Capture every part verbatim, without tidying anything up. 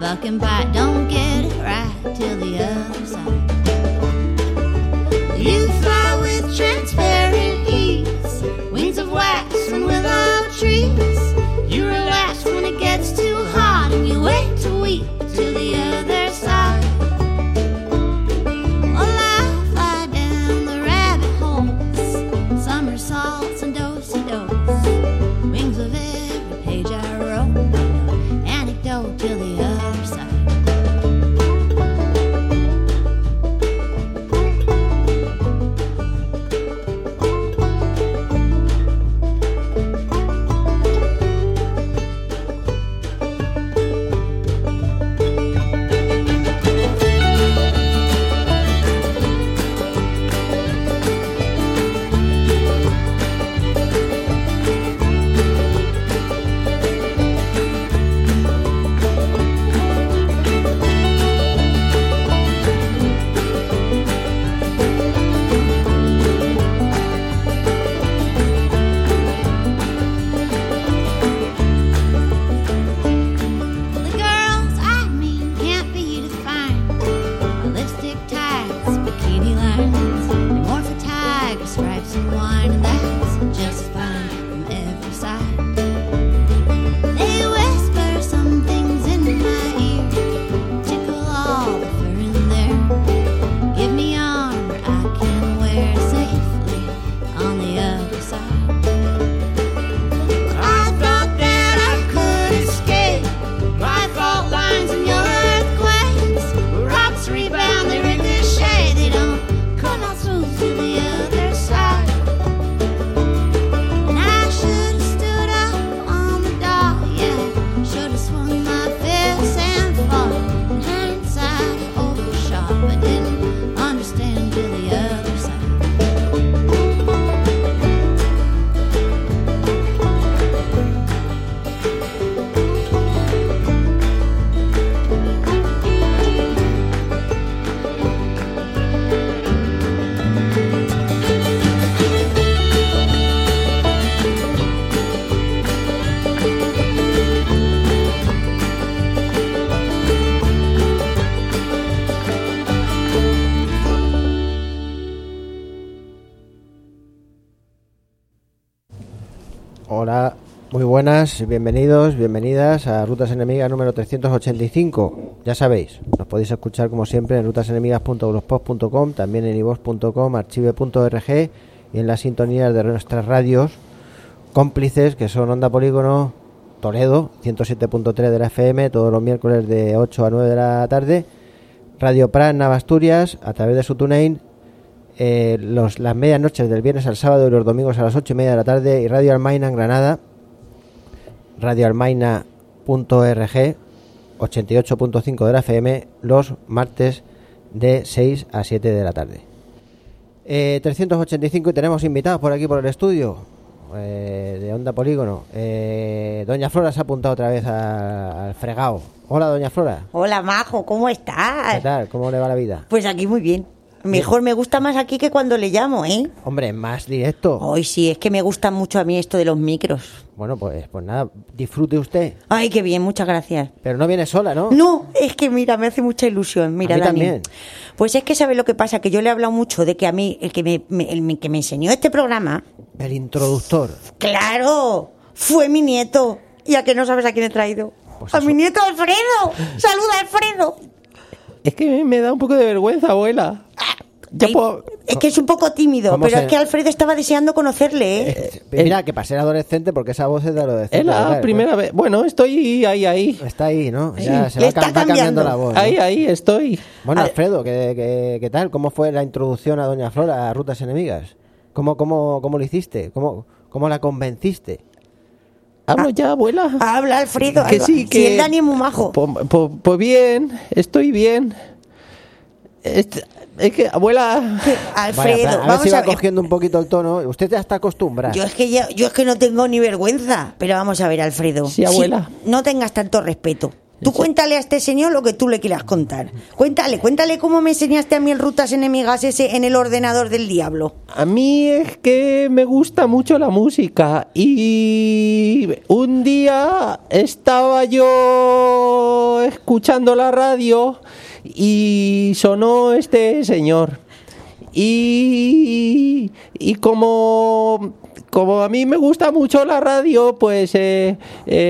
fucking bite. Don't get it right till the other side. You fly with transparent ease, wings of wax and willow trees. You relax when it gets too hot and you wait to weep till the other side. While I fly down the rabbit holes, somersaults and do-si-dos, wings of every page I wrote, anecdote till the other side. Hola, muy buenas, bienvenidos, bienvenidas a Rutas Enemigas número trescientos ochenta y cinco. Ya sabéis, nos podéis escuchar como siempre en rutasenemigas punto blogspot punto com, también en iVoox punto com, archive punto org y en las sintonías de nuestras radios cómplices, que son Onda Polígono Toledo, ciento siete punto tres de la F M, todos los miércoles de ocho a nueve de la tarde, Radio Prat Navasturias a través de su TuneIn, eh, los, las medias noches del viernes al sábado y los domingos a las ocho y media de la tarde, y Radio Almaina en Granada, radio almaina punto org, ochenta y ocho punto cinco de la F M, los martes de seis a siete de la tarde. Eh, trescientos ochenta y cinco, y tenemos invitados por aquí por el estudio eh, de Onda Polígono. Eh, Doña Flora se ha apuntado otra vez a, al fregado. Hola, Doña Flora. Hola, Majo, ¿cómo estás? ¿Qué tal? ¿Cómo le va la vida? Pues aquí muy bien. Mejor me gusta más aquí que cuando le llamo, ¿eh? Hombre, más directo. Ay, sí, es que me gusta mucho a mí esto de los micros. Bueno, pues, pues nada, disfrute usted. Ay, qué bien, muchas gracias. Pero no viene sola, ¿no? No, es que mira, me hace mucha ilusión. Mira, a mí Dani. también. Pues es que ¿sabes lo que pasa? Que yo le he hablado mucho de que a mí, el que me, me- el que me enseñó este programa, El introductor. ¡claro!, fue mi nieto. ¿Y a que no sabes a quién he traído? Pues ¡A eso. mi nieto Alfredo! ¡Saluda, Alfredo! Es que me da un poco de vergüenza, abuela. Yo Ay, puedo- Es que es un poco tímido, ¿Cómo pero se- es que Alfredo estaba deseando conocerle, ¿eh? Eh, mira, que para ser adolescente, porque esa voz es de adolescente. Es la ¿verdad? primera vez. Bueno, estoy ahí, ahí. Está ahí, ¿no? Ya se le va, está cam- va cambiando cambiando. la voz, ¿no? Ahí, ahí estoy. Bueno, A- Alfredo, ¿qué, qué, qué tal? ¿Cómo fue la introducción a Doña Flora a Rutas Enemigas? ¿Cómo, cómo, cómo lo hiciste? ¿Cómo, cómo la convenciste? Hablo ya, abuela. Habla, Alfredo. Que habla. sí, Si que... el Dani es muy majo. Pues, pues- pues bien, estoy bien. Est- Es que, abuela... Alfredo, Vaya, a ver vamos si va a ver. cogiendo un poquito el tono. Usted ya está acostumbrado. Yo es que ya- yo es que no tengo ni vergüenza, pero vamos a ver, Alfredo. Sí, abuela. no tengas tanto respeto. Tú cuéntale a este señor lo que tú le quieras contar. Cuéntale, cuéntale cómo me enseñaste a mí el Rutas Enemigas ese en el ordenador del diablo. A mí es que me gusta mucho la música y un día estaba yo escuchando la radio y sonó este señor. Y, y como, como a mí me gusta mucho la radio, pues... Eh,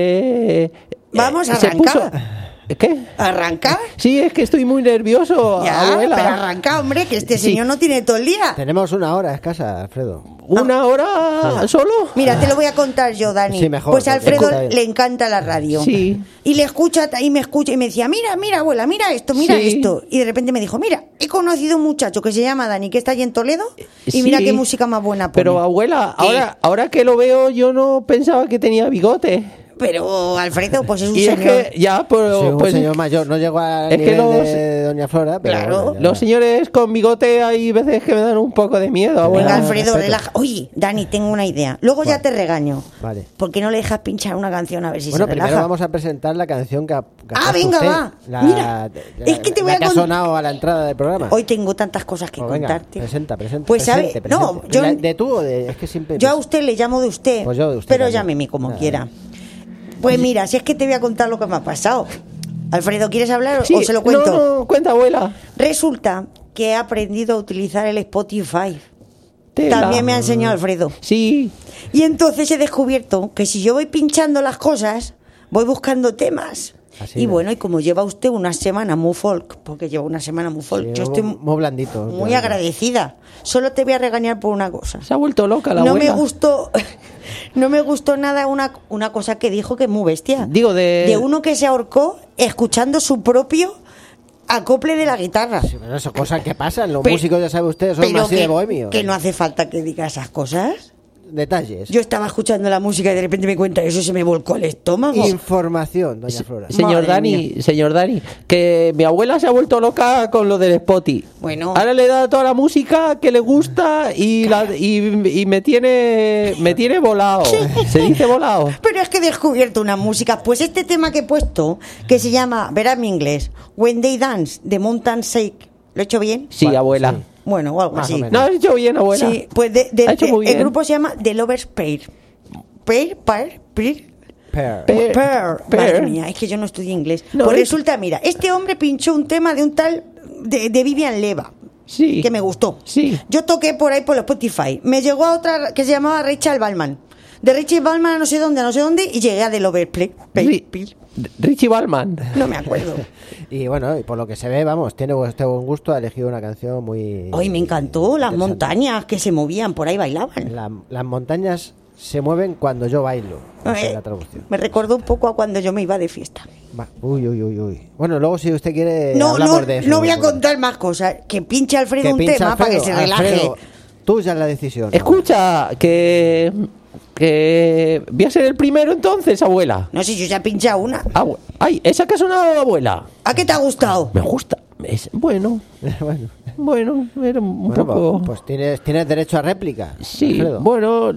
eh, Vamos a se arrancar. puso- ¿Qué? ¿Arrancar? Sí, es que estoy muy nervioso, Ya, abuela. pero arranca, hombre, que este Sí. señor no tiene todo el día. Tenemos una hora escasa, Alfredo. ¿Una hora solo? Mira, te lo voy a contar yo, Dani. Sí, mejor, Pues a porque Alfredo está bien. le encanta la radio. Sí. Y le escucha, y me escucha, y me decía, mira, mira, abuela, mira esto, mira Sí. esto. Y de repente me dijo, mira, he conocido un muchacho que se llama Dani, que está allí en Toledo, y Sí. mira qué música más buena pone. Pero abuela, ¿Qué? ahora, ahora que lo veo, yo no pensaba que tenía bigote. Pero Alfredo, pues es un Y es señor... que ya, pero Sí, un pues, señor mayor. No llegó al es que nivel los- de Doña Flora, pero Claro. bueno, ya- los señores con bigote hay veces que me dan un poco de miedo, abuela. Venga, Alfredo, respeto. relaja. Oye, Dani, tengo una idea. Luego ya te regaño. Vale. ¿Por qué no le dejas pinchar una canción a ver si Bueno, se primero relaja? vamos a presentar la canción que ha, que ha Ah, puesto venga, usted. va. La, Mira, la- es que te voy la a que ha cont- sonado a la entrada del programa. Hoy tengo tantas cosas que Pues venga, contarte. presenta, presenta. Pues sabe, presente, no, presente. yo, ¿De, de tú o de...? Es que siempre... yo a usted le llamo de usted, Pues yo de usted pero también. llámeme como Nada. quiera. Pues mira, si es que te voy a contar lo que me ha pasado. Alfredo, ¿quieres hablar o- Sí, o se lo cuento? No, no, cuenta, abuela. Resulta que he aprendido a utilizar el Spotify. Tela. También me ha enseñado Alfredo. Sí, Y entonces he descubierto que si yo voy pinchando las cosas, voy buscando temas. Así y es. bueno, y como lleva usted una semana muy folk, porque lleva una semana muy folk, Sí, yo muy- estoy muy blandito. muy últimamente. agradecida. Solo te voy a regañar por una cosa. se ha vuelto loca la No abuela. me gustó, no me gustó nada una, una cosa que dijo que es muy bestia. Digo, de... De uno que se ahorcó escuchando su propio acople de la guitarra. Sí, pero eso, cosas que pasan. Los Pero- músicos, ya sabe usted, son Pero así que, de bohemios. que no hace falta que diga esas cosas. Detalles. Yo estaba escuchando la música y de repente me cuenta eso y se me volcó el estómago. Información, Doña Flora. Señor Madre Dani, mía. señor Dani, que mi abuela se ha vuelto loca con lo del Spotify. Bueno. Ahora le da toda la música que le gusta y, la, y, y me tiene me tiene volado. Se dice volado. Pero es que he descubierto una música. Pues este tema que he puesto, que se llama, verás mi inglés, When They Dance, de Mountain Shake. ¿Lo he hecho bien? Sí, Bueno, abuela. sí. Bueno, o algo Más o así. menos. No, has hecho bien, abuela. Sí, pues de, de- Ha hecho de- muy el bien. grupo se llama The Lovers Pair. Pair, pair, pair. Pear. Pe- Pair. Pair. Madre mía, es que yo no estudié inglés. No, pues es- resulta, mira, este hombre pinchó un tema de un tal, de, de Vivian Leva. Sí. Que me gustó. Sí. Yo toqué por ahí por los Spotify. Me llegó a otra que se llamaba Rachel Ballman. De Rachel Ballman a no sé dónde, a no sé dónde, y llegué a The Lovers Pair. Ri- Richie Ballman. No me acuerdo. Y bueno, y por lo que se ve, vamos, tiene este buen gusto, ha elegido una canción muy... Hoy me encantó las interesante. montañas que se movían, por ahí bailaban. La- las montañas se mueven cuando yo bailo. Esa Eh, es la traducción. me recordó un poco a cuando yo me iba de fiesta. Va, Uy, uy, uy, uy. Bueno, luego si usted quiere No, no, hablamos de eso. no voy a contar más cosas. Que pinche Alfredo Que un pincha tema para que Alfredo. se relaje. Alfredo, tú ya la decisión. Escucha, que que voy a ser el primero entonces, abuela. No sé, yo ya pincha una. Abue- Ay, esa que ha sonado, abuela. ¿A qué te ha gustado? Me gusta. Es bueno. bueno, Bueno, era un bueno, poco. pues, pues tienes, tienes derecho a réplica. Sí, Alfredo. bueno,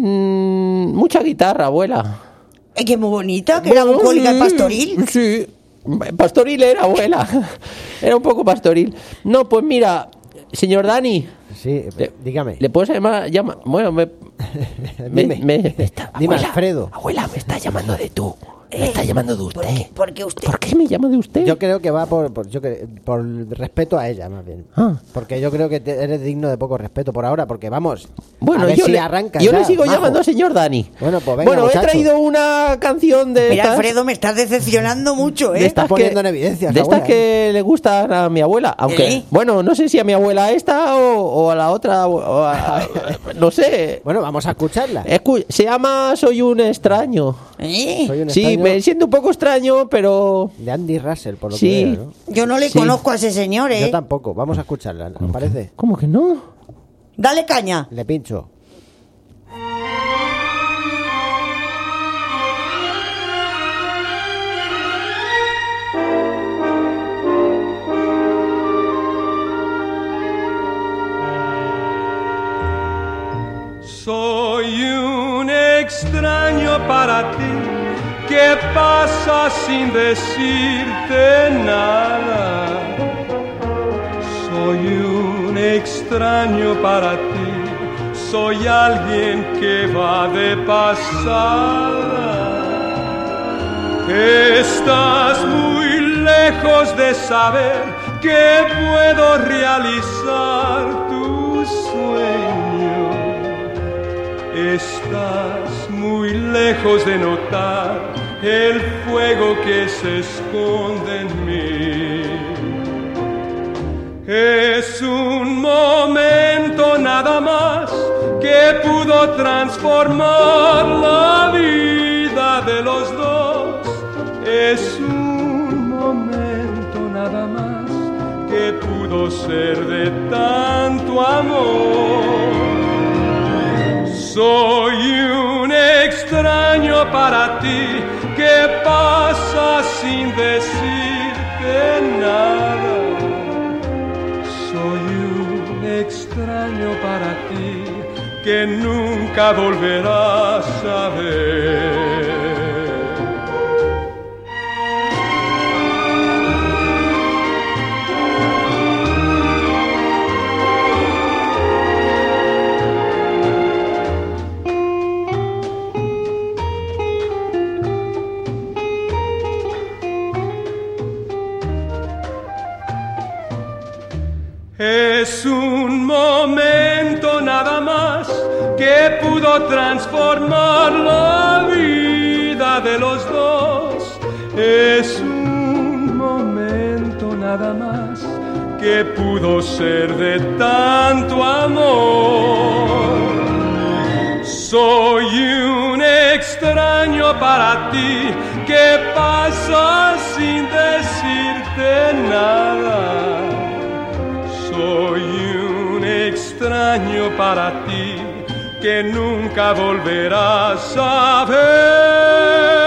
mm, mucha guitarra, abuela. Es que es muy bonita, que era Bueno, bucólica el sí, pastoril. Sí, pastoril era, abuela. Era un poco pastoril. No, pues mira, señor Dani, Sí, Le- dígame. ¿le puedo llamar? Llama, bueno, me, me, Dime. me- me está- Dime, abuela, Alfredo. Abuela, me está llamando de tú. Me está llamando de usted. Porque usted... ¿Por qué me llama de usted? Yo creo que va por, por, yo cre- por respeto a ella, más bien. Ah. Porque yo creo que te- eres digno de poco respeto por ahora, porque vamos. Bueno, a ver yo, si le, arranca yo ya, le sigo majo. llamando señor Dani. Bueno, pues venga, Bueno, muchacho. he traído una canción de Mira, estas, Alfredo, me estás decepcionando mucho, de ¿eh? estas poniendo que, en evidencia, de estas abuela. que le gustan a mi abuela. Aunque, ¿Eh? bueno, no sé si a mi abuela esta o, o a la otra, o a- no sé. Bueno, vamos a escucharla. Escu- se llama Soy un extraño. ¿Eh? Soy un Sí, extraño me siento un poco extraño, pero... de Andy Russell, por lo Sí. que veo, ¿no? Yo no le Sí. conozco a ese señor, ¿eh? Yo tampoco. Vamos a escucharla, ¿nos parece? ¿Cómo que no? Dale caña. Le pincho. Soy un extraño para ti ¿qué pasa sin decirte nada? Soy un extraño para ti, soy alguien que va de pasada. Estás muy lejos de saber que puedo realizar tu sueño. Estás muy lejos de notar el fuego que se esconde en mí. Es un momento nada más que pudo transformar la vida de los dos. Es un momento nada más que pudo ser de tanto amor. Soy un extraño para ti, ¿qué pasa sin decirte nada? Soy un extraño para ti que nunca volverás a ver. Es un momento nada más que pudo transformar la vida de los dos. Es un momento nada más que pudo ser de tanto amor. Soy un extraño para ti, ¿qué pasa sin decirte nada? Soy un extraño para ti que nunca volverás a ver.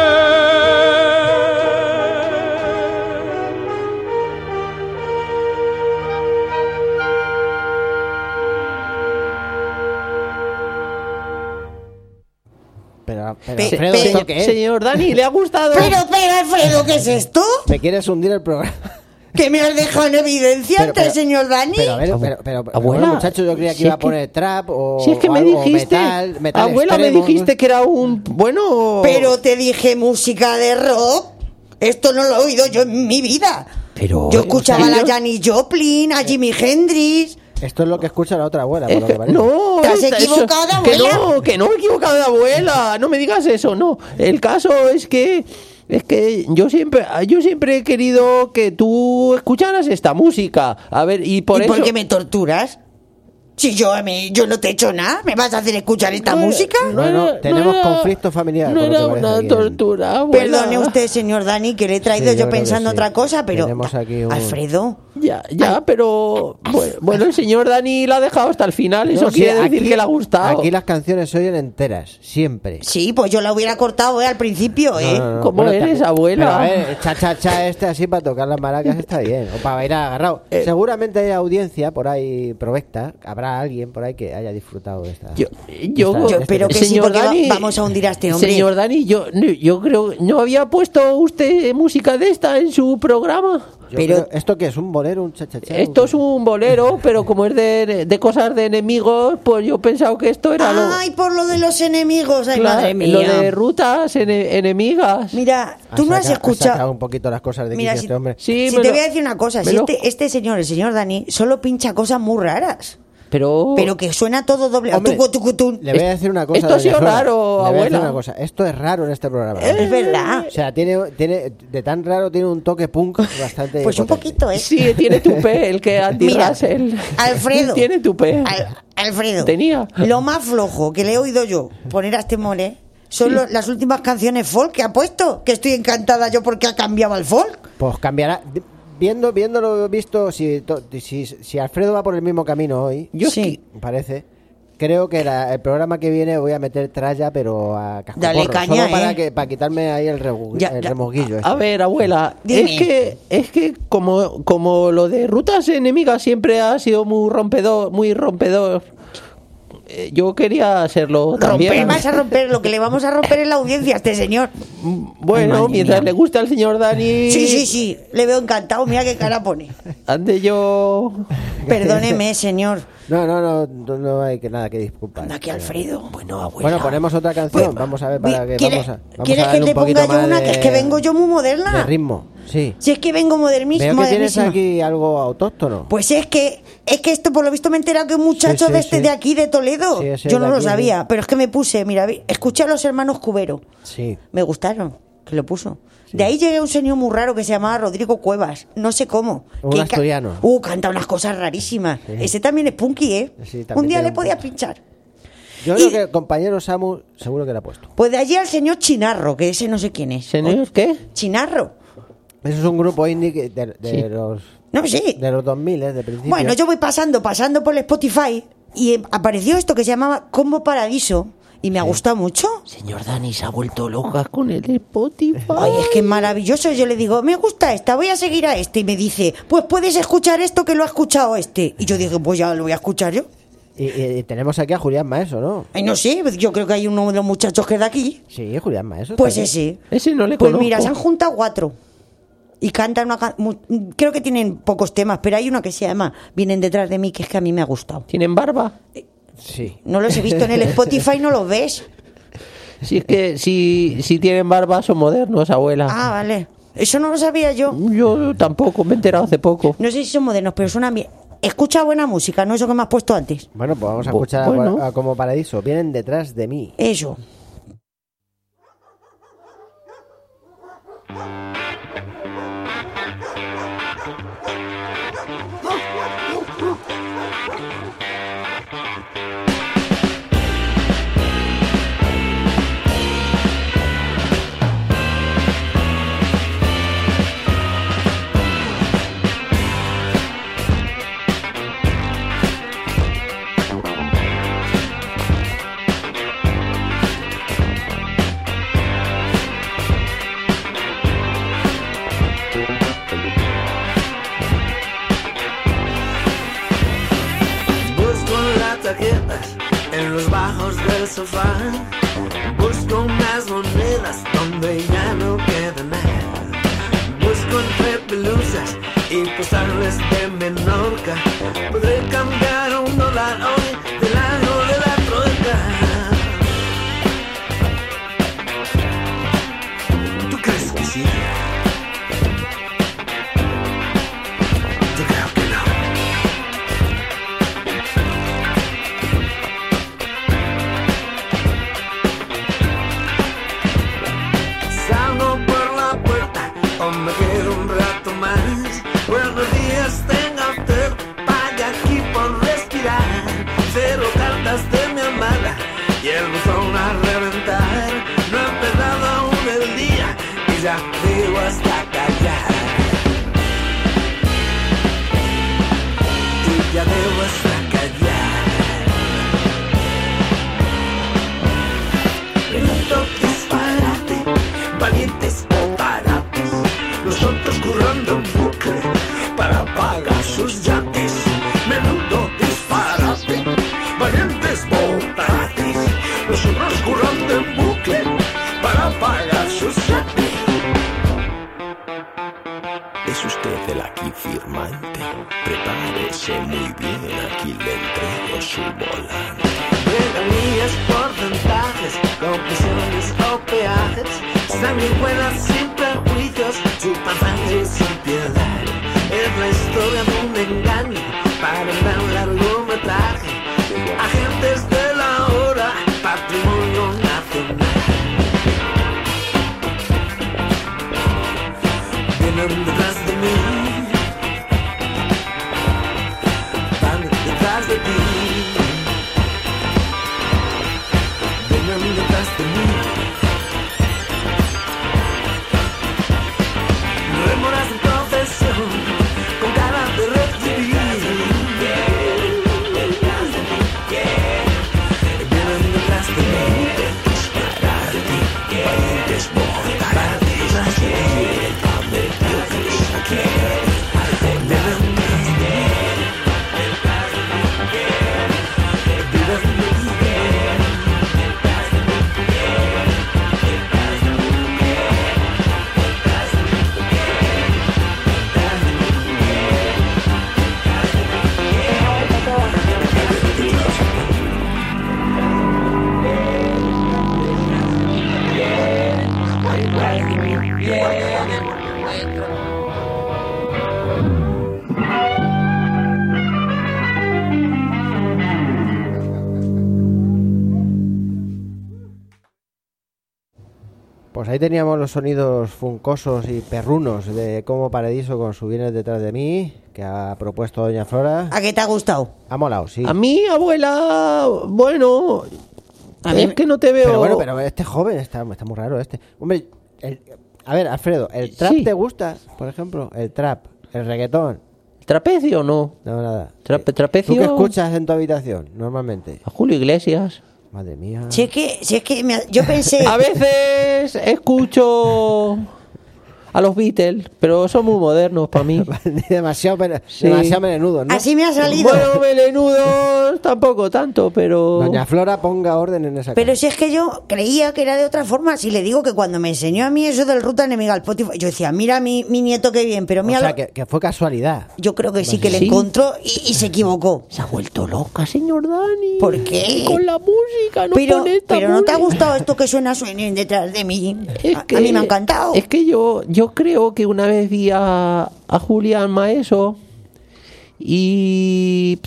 Pero, pero Pe- Alfredo, pe- ¿esto qué es? Señor Dani, ¿le ha gustado? Pero, pero, Alfredo, ¿qué es esto? ¿Me quieres hundir el programa? Que me has dejado en evidencia Pero, ante el pero- señor Dani. Pero a ver, pero, pero, pero, Abuela, bueno, muchacho, yo creía que si iba es a poner que- trap o, Si es que o me algo, dijiste, metal, metal abuela, me extremo, dijiste ¿no? que era un bueno. Pero te dije música de rock. Esto no lo he oído yo en mi vida. Pero, Yo escuchaba ¿en a la serio? Janis Joplin, a Jimi Hendrix. Esto es lo que escucha la otra abuela, por Es lo que que- parece. no, ¿Te has esta- eso- equivocado, que abuela? no, que no me he equivocado de abuela. No me digas eso, no. El caso es que es que yo siempre yo siempre he querido que tú escucharas esta música. A ver, y por ¿Y eso por qué me torturas? Si yo, a mí, yo no te he hecho nada, ¿me vas a hacer escuchar esta No era- música? no Bueno, era- tenemos no era- conflicto familiar, No por lo que era parece una aquí en- tortura, abuela. Perdone usted, señor Dani, que le he traído Sí, yo yo creo que pensando sí. otra cosa, pero... Tenemos aquí un- Alfredo, Ya, ya, pero bueno, bueno, el señor Dani la ha dejado hasta el final. Eso No, sí, quiere decir aquí- que le ha gustado. Aquí las canciones se oyen enteras, siempre. sí, pues yo la hubiera cortado eh, al principio, ¿eh? No, no, no. ¿Cómo eres, ta- abuela? Pero a ver, cha cha cha este así para tocar las maracas está bien. O para bailar agarrado. Eh. Seguramente hay audiencia por ahí provecta. Habrá alguien por ahí que haya disfrutado de esta. Yo, yo, esta- Yo espero que sí, señor porque va- Dani, vamos a hundir a este hombre. Señor Dani, yo, yo creo, ¿no había puesto usted música de esta en su programa? Yo pero- creo- ¿Esto qué es? ¿Un bolero? ¿Un cha cha cha? Esto es un bolero, pero como es de, de cosas de enemigos, pues yo he pensado que esto era lo, Ay, por lo de los enemigos, ay, claro, madre mía. lo de rutas ene- enemigas. Mira, Ha tú no has saca- ha escuchado... sacado un poquito las cosas de Mira, quicio si, este hombre. Sí, si me te lo- voy a decir una cosa, me si lo- este, este señor, el señor Dani, solo pincha cosas muy raras, Pero, pero que suena todo doble. Hombre, Tucu, tucu, tu. Le voy a decir una cosa. esto ha sido doña Flora. raro, Le voy a decir abuela. una cosa. Esto es raro en este programa. Es verdad. O sea, tiene, tiene, de tan raro tiene un toque punk bastante. Pues un potente. poquito, ¿eh? sí, tiene tupé, el que Andy Mira, Russell. Alfredo. Tiene tupé. Al- Alfredo. Tenía. Lo más flojo que le he oído yo poner a este more son lo- las últimas canciones folk que ha puesto, que estoy encantada yo porque ha cambiado al folk. Pues cambiará. Viendo, viéndolo visto, si, to- si, si Alfredo va por el mismo camino hoy, Yo Sí. parece. Creo que la- el programa que viene voy a meter tralla, pero a cascoporro. Dale caña, solo para, ¿eh? que, para quitarme ahí el, regu- Ya, el ya. remoguillo. este. A ver, abuela, Dime. es que es que como como lo de rutas enemigas siempre ha sido muy rompedor, muy rompedor. eh, yo quería hacerlo Romper, también. vas a romper, lo que le vamos a romper es la audiencia a este señor. Bueno, Ay, madre mientras mía. le gusta al señor Dani. Sí, sí, sí, le veo encantado, mira qué cara pone. Ande yo. Perdóneme, señor. No, no, no, no, no hay que nada que disculpar. Anda aquí, Alfredo. Bueno, abuela. Bueno, ponemos otra canción. Pues, vamos a ver para que ¿quiere- vamos a, vamos ¿Quieres a que darle te un poquito ponga yo más una? de, Que es que vengo yo muy moderna. de ritmo. Sí. Si es que vengo modernis- Veo que tienes modernísima. aquí algo autóctono. Pues es que es que esto por lo visto me he enterado que un muchacho Sí, sí, de este sí. de aquí de Toledo. Sí, ese Yo de no lo aquí, sabía, sí. pero es que me puse, mira, vi- escuché a los hermanos Cubero. Sí. Me gustaron, que lo puso. De ahí llegué a un señor muy raro que se llamaba Rodrigo Cuevas, no sé cómo. Un que ca- asturiano. Uh, canta unas cosas rarísimas. Sí. Ese también es punky, ¿eh? Sí, también un día tiene le un podía punky. pinchar. Yo Y- creo que el compañero Samu seguro que la ha puesto. Pues de allí al señor Chinarro, que ese no sé quién es. ¿Señor qué? Chinarro. Eso es un grupo indie que- de, de Sí. los No sé. de los dos mil, ¿eh? De principio. Bueno, yo voy pasando, pasando por el Spotify y eh, apareció esto que se llamaba Combo Paradiso y me ha gustado mucho. Señor Dani se ha vuelto loca con el Spotify. Ay, es que es maravilloso. Yo le digo, me gusta esta, voy a seguir a este. Y me dice, pues puedes escuchar esto que lo ha escuchado este. Y yo dije, pues ya lo voy a escuchar yo. Y, y- y tenemos aquí a Julián Maeso, ¿no? Ay, no sé, yo creo que hay uno de los muchachos que es de aquí. Sí, Julián Maeso. Pues está aquí. ese. Ese no le Pues conozco. mira, se han juntado cuatro. Y cantan una ca- mu- creo que tienen pocos temas, pero hay una que se llama Vienen detrás de mí, que es que a mí me ha gustado. ¿Tienen barba? Sí. No los he visto en el Spotify, no los ves. Si es que si, si tienen barba son modernos, abuela. Ah, vale. Eso no lo sabía yo. Yo tampoco, me he enterado hace poco. No sé si son modernos, pero suenan bien. Escucha buena música, no eso que me has puesto antes. Bueno, pues vamos a Bu- escuchar a- bueno. a, Como Paradiso. Vienen detrás de mí. Eso. Busco las tarjetas en los bajos del sofá. Busco más monedas donde ya no queda nada. Busco entre pelusas y postales de Menorca. Podré cambiar un dólar hoy del año de la troika. ¿Tú crees que sí? Yo creo que no. Salgo por la puerta o me quedo un rato más. Buenos días tenga usted, vaya aquí por respirar. Cero cartas de mi amada y el buzón a reventar. No he empezado aún el día y ya digo hasta callar. Y ya debo hasta callar. Menudo disparate, valientes o baratos, nosotros currando en bucle para pagar sus yates. Menudo disparate, valientes o baratos, nosotros currando en bucle para pagar sus yates. ¿Es usted el aquí firmante? Prepárese muy bien, aquí le entrego su volante. Regalías, porcentajes, comisiones o peajes, sanguijuelas sin prejuicios, chupan sangre sin piedad. Es la historia de un engaño para dar un largometraje. Agentes de la hora, patrimonio nacional. Vienen detrás de mí, van detrás de ti. Vienen detrás de mí. Rémoras en profesión, con cara de pues ahí teníamos los sonidos funcosos y perrunos de Como Paradiso con Su Vienes detrás de mí, que ha propuesto doña Flora. ¿A qué te ha gustado? Ha molado, sí. A mí, abuela, bueno, A mí es me- que no te veo... Pero bueno, pero este joven está, está muy raro este. Hombre, el- a ver, Alfredo, ¿el trap Sí. te gusta, por ejemplo? El trap, el reggaetón. ¿Trapecio o no? No, nada. Trape- Eh, trapecio... ¿Tú qué escuchas en tu habitación, normalmente? A Julio Iglesias. Madre mía. Si es que, si es que me ha- yo pensé... A veces escucho a los Beatles, pero son muy modernos para mí. demasiado, pero, Sí. demasiado melenudos, ¿no? Así me ha salido. Bueno, melenudos tampoco tanto, pero... Doña Flora, ponga orden en esa Pero casa. si es que yo creía que era de otra forma, si le digo que cuando me enseñó a mí eso del Ruta Enemiga al Spotify, yo decía, mira mi, mi nieto qué bien, pero O mira, sea, lo- que, que fue casualidad. yo creo que sí que le Sí. encontró y, y se equivocó. Se ha vuelto loca, señor Dani. ¿Por qué? Con la música, no Pero, con esta pero no te ha música. gustado esto que suena suena detrás de mí. Es a, que, a mí me ha encantado. Es que yo, yo creo que una vez vi a, a Julián Maeso y...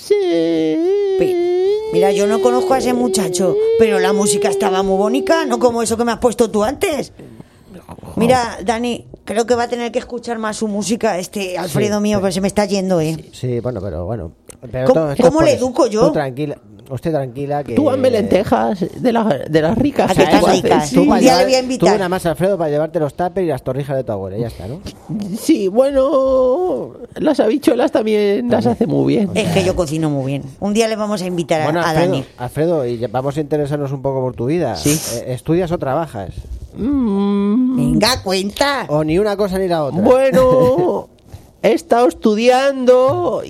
Pe- Mira, yo no conozco a ese muchacho, pero la música estaba muy bonita, no como eso que me has puesto tú antes. Mira, Dani, creo que va a tener que escuchar más su música este Alfredo Sí, mío, sí. pero se me está yendo, ¿eh? Sí, bueno, pero bueno. Pero ¿Cómo- todo esto cómo es por le eso. educo yo? Tú tranquila, usted tranquila que... Tú hazme lentejas de, las de las ricas. ¿A que qué tan tú haces. ricas? Tú Un para día llevar- le voy a invitar. Tú nada más, Alfredo, para llevarte los tuppers y las torrijas de tu abuela, ya está, ¿no? Sí, bueno, las habichuelas también las hace muy bien. Es que yo cocino muy bien. Un día le vamos a invitar a, Bueno, a Alfredo, Dani. Alfredo, y ya- vamos a interesarnos un poco por tu vida. Sí. Eh, ¿Estudias o trabajas? Mm, Venga, cuenta. O ni una cosa ni la otra. bueno, he estado estudiando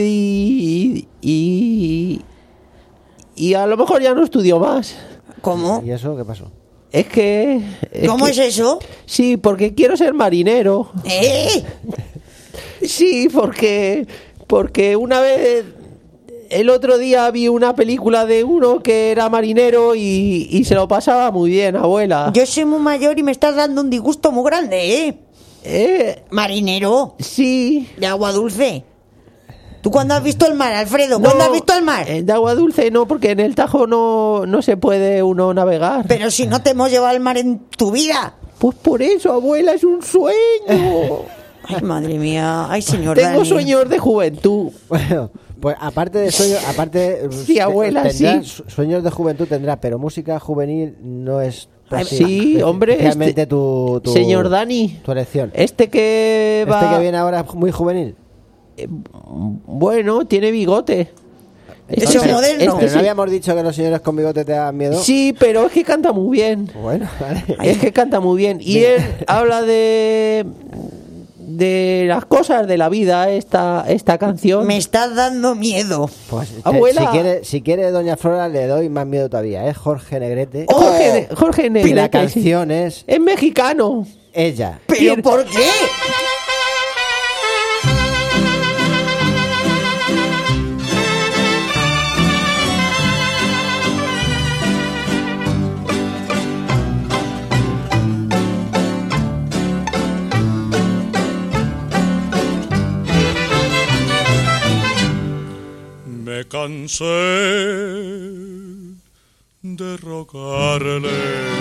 y, y, y, y a lo mejor ya no estudio más. ¿Cómo? ¿Y eso qué pasó? Es que... es ¿Cómo que- es eso? Sí, porque quiero ser marinero. ¿Eh? Sí, porque porque una vez el otro día vi una película de uno que era marinero y, y se lo pasaba muy bien, abuela. Yo soy muy mayor y me estás dando un disgusto muy grande, ¿eh? Eh, Marinero sí. de agua dulce. ¿Tú cuándo has visto el mar, Alfredo? ¿Cuándo No, has visto el mar? eh, de agua dulce no, porque en el Tajo no, no se puede uno navegar. Pero si no te hemos llevado al mar en tu vida. Pues por eso, abuela, es un sueño. Ay, madre mía. Ay, señor Tengo Dani. sueños de juventud. Bueno, pues aparte de sueños, aparte... Sí, abuela, tendrás sí. Sueños de juventud tendrás, pero música juvenil no es... Ay, sí, hombre, Especialmente este- tu, tu... Señor Dani, Tu elección. este que va... Este que viene ahora muy juvenil. Bueno, tiene bigote. Eso Este- moderno. este Pero sí. no habíamos dicho que los señores con bigote te dan miedo. Sí, pero es que canta muy bien. Bueno, vale. Es que canta muy bien. Y él habla de de las cosas de la vida, esta, esta canción. Me estás dando miedo. Pues, te- Abuela. Si quiere, si quiere, doña Flora, le doy más miedo todavía. Es Jorge Negrete. Jorge, Jorge y la Negrete, sí. canción es Es mexicano. Ella. ¿Pero Bien. por qué? Me cansé de rogarle.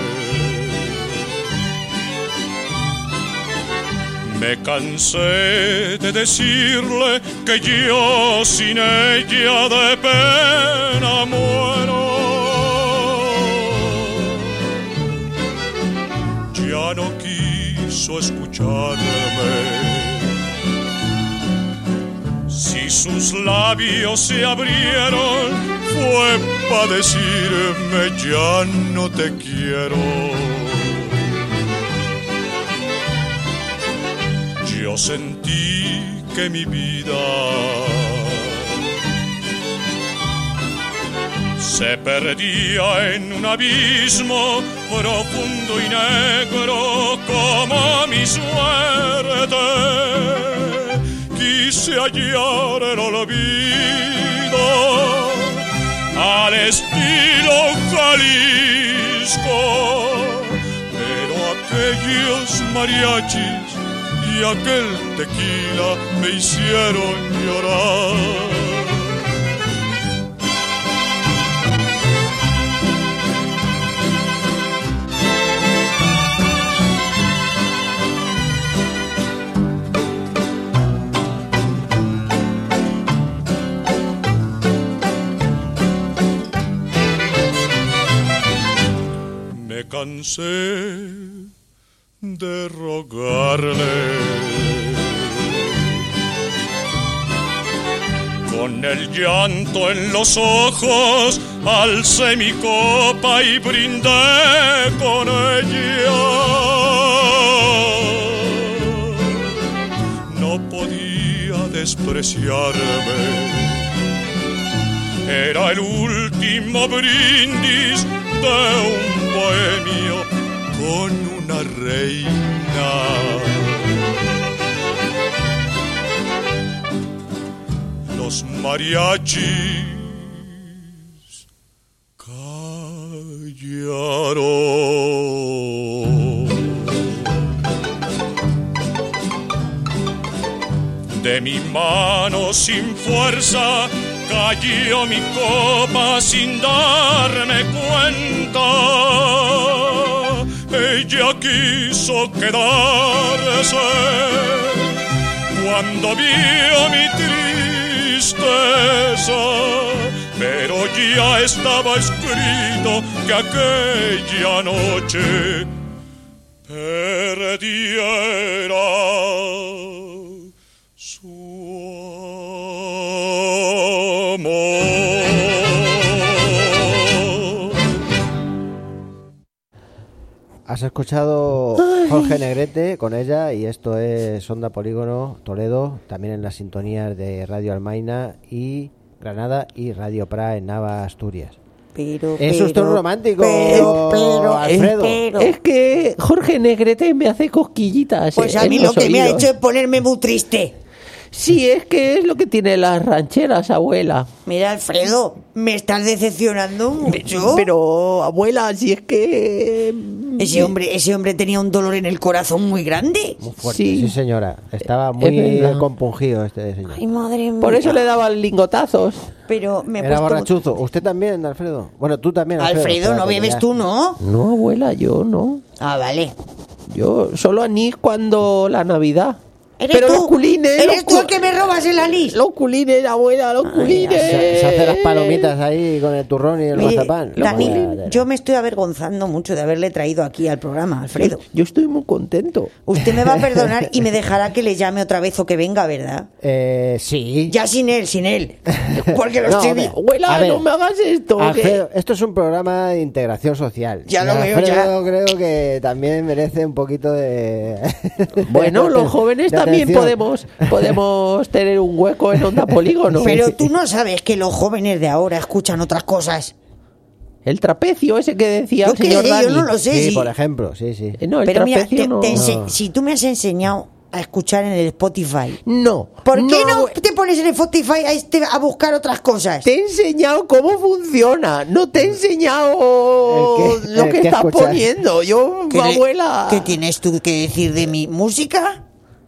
Me cansé de decirle que yo sin ella de pena muero. Ya no quiso escucharme. Si sus labios se abrieron, fue para decirme ya no te quiero. Yo sentí que mi vida se perdía en un abismo profundo y negro como mi suerte. Quise hallar el olvido al estilo Jalisco, pero aquellos mariachis y aquel tequila me hicieron llorar. cansé de rogarle. Con el llanto en los ojos alcé mi copa y brindé con ella. No podía despreciarme. Era el último brindis de un bohemio con una reina. Los mariachis callaron. De mi mano sin fuerza cayó mi copa sin darme cuenta. Ella quiso quedarse cuando vio mi tristeza, pero ya estaba escrito que aquella noche perdiera su amor. Has escuchado Jorge Negrete con ella y esto es Onda Polígono Toledo, también en las sintonías de Radio Almaina y Granada y Radio Pra en Nava, Asturias. Pero, Eso es pero, todo romántico, pero, pero, Alfredo. pero. Es que Jorge Negrete me hace cosquillitas. Pues en a mí los lo que me ha oídos. hecho es ponerme muy triste. Sí, es que es lo que tiene las rancheras, abuela. Mira, Alfredo, me estás decepcionando mucho. Pero, abuela, si es que... Ese hombre, ese hombre tenía un dolor en el corazón muy grande. Muy fuerte, Sí. sí. señora. Estaba Es muy verdad. compungido este señor. Ay, madre mía. Por eso le daban lingotazos. Pero me he Era puesto- borrachuzo. ¿Usted también, Alfredo? Bueno, tú también, Alfredo. Alfredo, no Espérate, bebes ya. tú, ¿no? No, abuela, yo no. Ah, vale. Yo solo anís cuando la Navidad. ¿Eres Pero tú? los culines... ¿Eres los tú el cu- que me robas el anís? Los culines, abuela, los culines. Se, se hace las palomitas ahí con el turrón y el Mire, mazapán. Dani, Ya, ya, ya. yo me estoy avergonzando mucho de haberle traído aquí al programa, Alfredo. Yo estoy muy contento. Usted me va a perdonar y me dejará que le llame otra vez o que venga, ¿verdad? Eh, sí. Ya sin él, sin él. Porque lo No, estoy a ver, viendo. Abuela, A ver, no me hagas esto. Alfredo, esto es un programa de integración social. Ya Y lo veo, Alfredo creo que también merece un poquito de... que- Bueno, los jóvenes de también atención. podemos, podemos tener un hueco en Onda Polígono. Pero tú no sabes que los jóvenes de ahora escuchan otras cosas. El trapecio ese que decía Yo el qué señor sé, Dani. yo no lo sé. Sí, si- por ejemplo, sí, sí. Eh, No, el Pero mira, trapecio te- no. te ense- No. si tú me has enseñado a escuchar en el Spotify, No. ¿por qué no, abue- te pones en el Spotify a, este- a buscar otras cosas? Te he enseñado cómo funciona. No te he enseñado ¿El qué? lo ¿El que qué estás escuchar? poniendo. Yo, ¿Qué le- abuela. ¿Qué tienes tú que decir de mi música?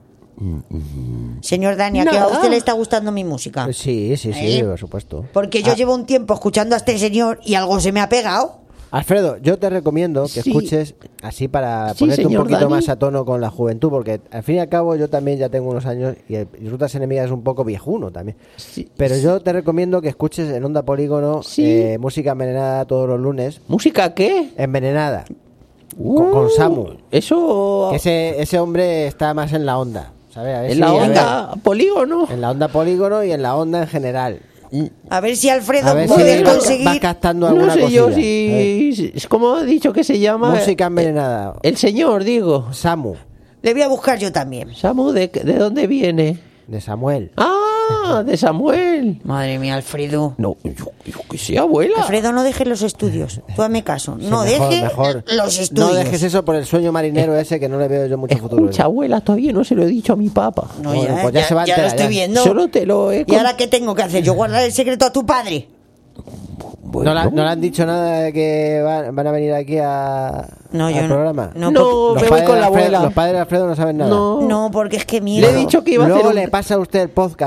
Señor Dani, ¿a qué a Nada. usted le está gustando mi música? Sí, sí, sí, ¿Eh? por supuesto. Porque yo Ah, llevo un tiempo escuchando a este señor y algo se me ha pegado. Alfredo, yo te recomiendo que Sí. escuches así para Sí, ponerte un señor poquito Dani. más a tono con la juventud, porque al fin y al cabo yo también ya tengo unos años y, el- y Rutas Enemigas es un poco viejuno también. Sí. Pero yo te recomiendo que escuches en Onda Polígono Sí. eh, música envenenada todos los lunes. ¿Música qué? Envenenada. Con, con Uh, Samu. Eso. Que ese, ese hombre está más en la onda. ¿sabes? A ver En si- la a ver, onda polígono. en la onda polígono y en la onda en general. A ver si Alfredo A ver puede si conseguir. vas captando No alguna sé yo cosilla. si. si- Es como he dicho que se llama. Música envenenada. El señor, digo. Samu, Le voy a buscar yo también. Samu, ¿de, de dónde viene? de Samuel. Ah, de Samuel. Madre mía, Alfredo. No, yo, yo que sé, abuela. Alfredo, no dejes los estudios. Tú hazme caso. No Sí, mejor, dejes mejor. los estudios. No dejes eso por el sueño marinero ese que no le veo yo mucho futuro. Escucha, abuela, todavía no se lo he dicho a mi papá. No, Bueno, ya, pues ya ya- se va a ya lo enterar, estoy ya. viendo. Solo te lo he ¿Y con- ahora qué tengo que hacer? ¿Yo guardar el secreto a tu padre? ¿No, la- no le han dicho nada de que van, van a venir aquí a, No, al yo no. programa? No, No, porque- me voy padres con de la Alfredo- abuela. Los padres de Alfredo no saben nada. No. No, porque es que mira. Le he dicho que iba a Luego hacer un... le pasa a usted el podcast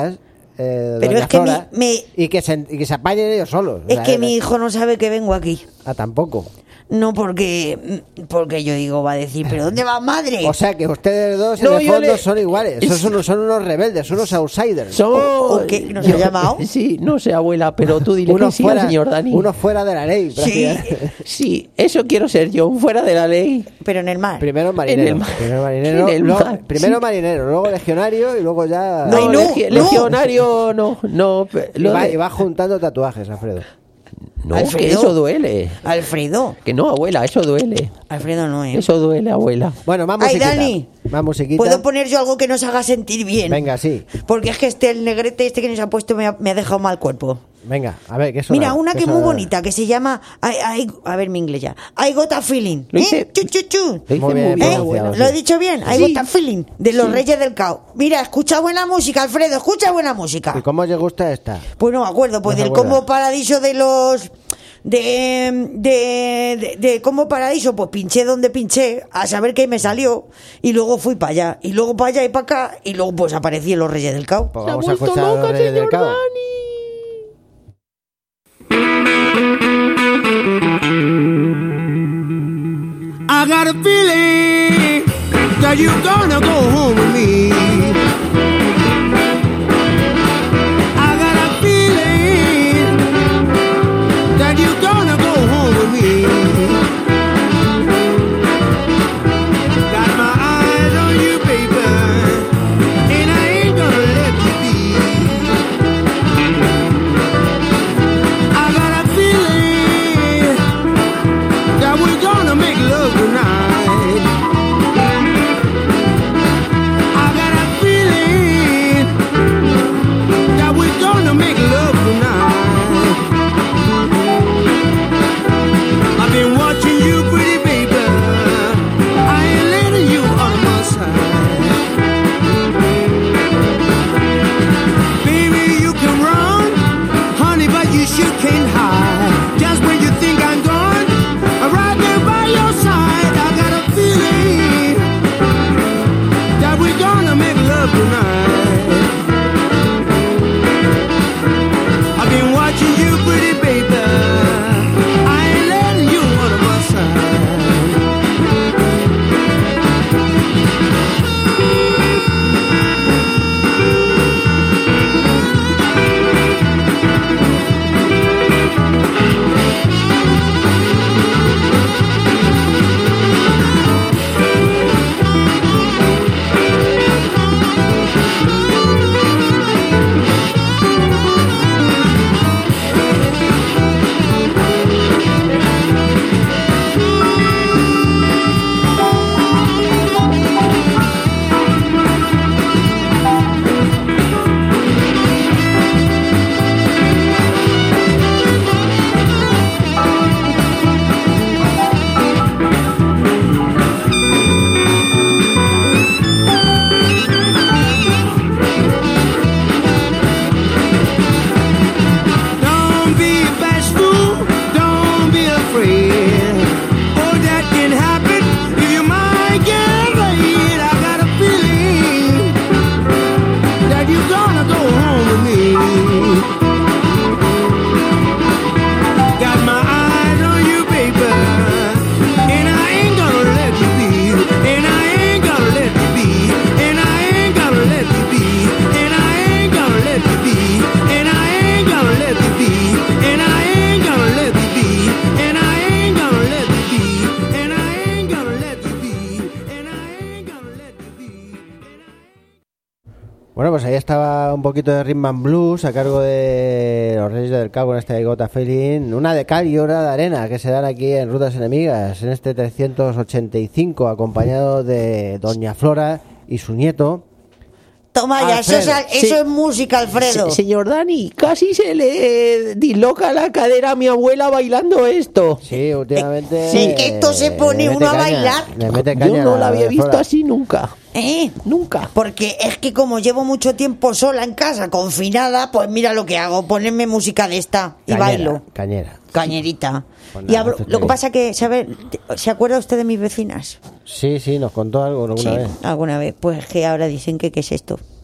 eh, Pero doña es que Flora, mi- me- y, que se, y que se apañen ellos solos. Es O sea, que mi hijo no sabe que vengo aquí. Ah, tampoco. No, porque porque yo digo, va a decir, ¿pero dónde va madre? O sea que ustedes dos No, en el yo fondo le- son iguales. Son, son, son unos rebeldes, unos outsiders. Son... ¿O- o qué? ¿Nos ha llamado? Sí, no sé, abuela, pero tú dile que Unos sí fuera, al señor Dani. unos fuera de la ley. Sí, prácticamente. Sí, eso quiero ser yo, un fuera de la ley. pero en el mar. Primero marinero. En el mar. Primero marinero, En el luego- mar, primero sí. marinero, luego legionario y luego ya. No, Ay, no, legi- no. legionario no, no. pe- y, lo va, de- y va juntando tatuajes, Alfredo. No, Alfredo. que eso duele. Alfredo. Que no, abuela, eso duele. Alfredo no, ¿eh? Eso duele, abuela. Bueno, más Ay, musiquita. Dani. Más musiquita. ¿Puedo poner yo algo que nos haga sentir bien? Venga, sí. Porque es que este, el negrete este que nos ha puesto me ha, me ha dejado mal cuerpo. Venga, a ver, ¿qué es Mira, una que es muy bonita, que se llama... I- I- a ver mi inglés ya. I got a feeling. Lo hice- ¿Eh? Chu, chu, chu. Lo hice Muy muy bien, bien, ¿Eh? pronunciado, abuela. ¿Lo he dicho bien? I Sí. got a feeling. De los Sí. Reyes del Cao. Mira, escucha buena música, Alfredo. Escucha buena música. ¿Y cómo os gusta esta? Pues no me acuerdo, pues No se del acuerda. Combo Paradiso de los... De, de, de, de Combo Paradiso, pues pinché donde pinché, a saber qué me salió, y luego fui para allá, y luego para allá y para acá, y luego pues aparecí en los Reyes del Cao. Pues vamos a escuchar a los Reyes del Cabo. I got a feeling that you're gonna go home with me. I got a feeling that you're gonna go home with me. Got my eyes on you, baby, and I ain't gonna let you be. I got a feeling that we're gonna make love tonight. I got a feeling that we're gonna make love tonight. I've been watching you, pretty baby. I ain't letting you out of my sight. Baby, you can run, honey, but you sure can't hide. Just when you think I'm gone, I'm right there by your side. I got a feeling that we're gonna make love tonight. I've been watching you, pretty baby. I ain't letting you out of my sight. Don't be bashful, don't be afraid. Oh, that can happen if you might get laid. I got a feeling that you're gonna go home with me. Got my eyes on you, baby, and I ain't gonna let you be. And I ain't gonna let you be. And I ain't gonna let you be. And I ain't gonna let you be. And I ain't gonna let you be. And I ain't gonna let you be. And I ain't gonna let you be. And I ain't gonna let you be. And I ain't gonna let you be. Bueno, pues ahí estaba un poquito de Rhythm and Blues a cargo de los Reyes del Cabo en este I Got a Feeling. Una de cal y una de arena que se dan aquí en Rutas Enemigas en este trescientos ochenta y cinco, acompañado de Doña Flora y su nieto. Toma ya, eso, es, Alfredo, eso sí. es música, Alfredo. Se- señor Dani, casi se le disloca la cadera a mi abuela bailando esto. Sí, últimamente. sí, que esto se pone le mete uno a caña, bailar. le mete Yo caña no a la había Doña visto Flora. así nunca. ¿Eh? Nunca. Porque es que como llevo mucho tiempo sola en casa, confinada, pues mira lo que hago, ponerme música de esta y Cañera, bailo. Cañera. Cañerita. Pues Y nada, hablo- esto está lo que bien. pasa que, ¿sabe, ¿se acuerda usted de mis vecinas? Sí, sí, nos contó algo alguna Sí, vez. alguna vez. Pues es que ahora dicen que qué es esto.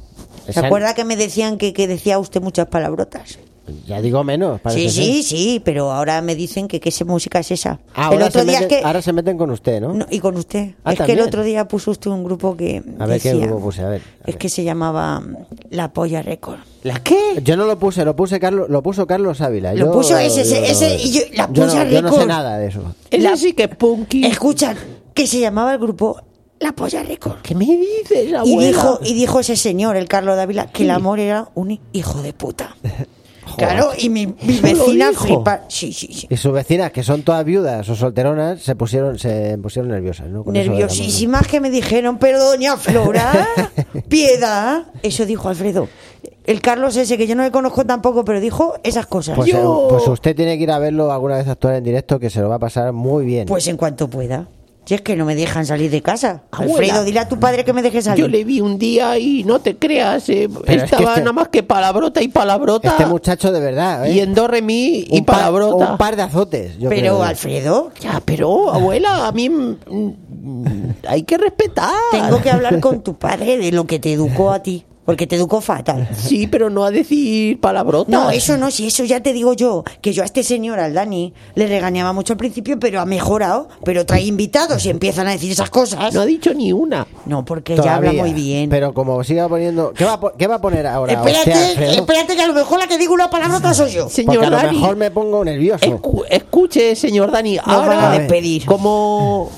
¿Se Esa- acuerda que me decían que, que decía usted muchas palabrotas? Ya digo menos. Sí, parece sí, ser. sí, pero ahora me dicen que qué se- música es esa. Ah, el ahora, otro se día meten, es que... ahora se meten con usted, ¿no? No, y con usted. Ah, es que ¿también? el otro día puso usted un grupo que A ver qué decía- grupo puse, a ver. a Es ver. que se llamaba mm, La Polla Record. ¿La qué? Yo no lo puse, lo puse Carlos, lo puso Carlos Ávila. Lo Yo- puso ese, ese, yo- ese, y yo- La yo Polla no, yo no sé Record. nada de eso. Ese La- sí que es punky. Escucha, que se llamaba el grupo La Polla Record. ¿Qué me dices, Y abuela? dijo, y dijo ese señor, el Carlos Dávila, que el amor era un hijo de puta. Claro, y mi, mi ¿Eso lo vecina dijo? flipa. Sí, sí, sí. Y sus vecinas, que son todas viudas o solteronas, se pusieron, se pusieron nerviosas, ¿no? Con eso del amor. Nerviosísimas que me dijeron, pero doña Flora, piedad. Eso dijo Alfredo. El Carlos ese, que yo no le conozco tampoco, pero dijo esas cosas. Pues, Yo- eh, pues usted tiene que ir a verlo alguna vez actuar en directo, que se lo va a pasar muy bien. Pues en cuanto pueda. Si es que no me dejan salir de casa. Abuela. Alfredo, dile a tu padre que me deje salir. Yo le vi un día y no te creas, eh, Pero es que estaba este- nada más que palabrota y palabrota. Este muchacho de verdad, ¿eh? Y en do, re, mi y un, par, palabrota. un par de azotes. yo Pero creo. Alfredo, Ya, pero abuela, a mí mm, mm, hay que respetar. tengo que hablar con tu padre de lo que te educó a ti. Porque te educó fatal. Sí, pero no a decir palabrotas. No, eso no, si eso ya te digo yo, que yo a este señor, al Dani, le regañaba mucho al principio, pero ha mejorado, pero trae invitados y empiezan a decir esas cosas. No ha dicho ni una. No, porque ya habla Todavía. muy bien. Pero como siga poniendo... ¿Qué va a, po- qué va a poner ahora espérate, usted, Alfredo? espérate que a lo mejor la que digo una palabrota soy yo. Señor Porque a lo Dani, mejor me pongo nervioso. escu- escuche, señor Dani, Nos van ahora a despedir. como,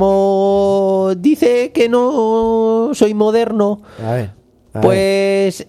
como dice que no soy moderno, A ver. a ver. pues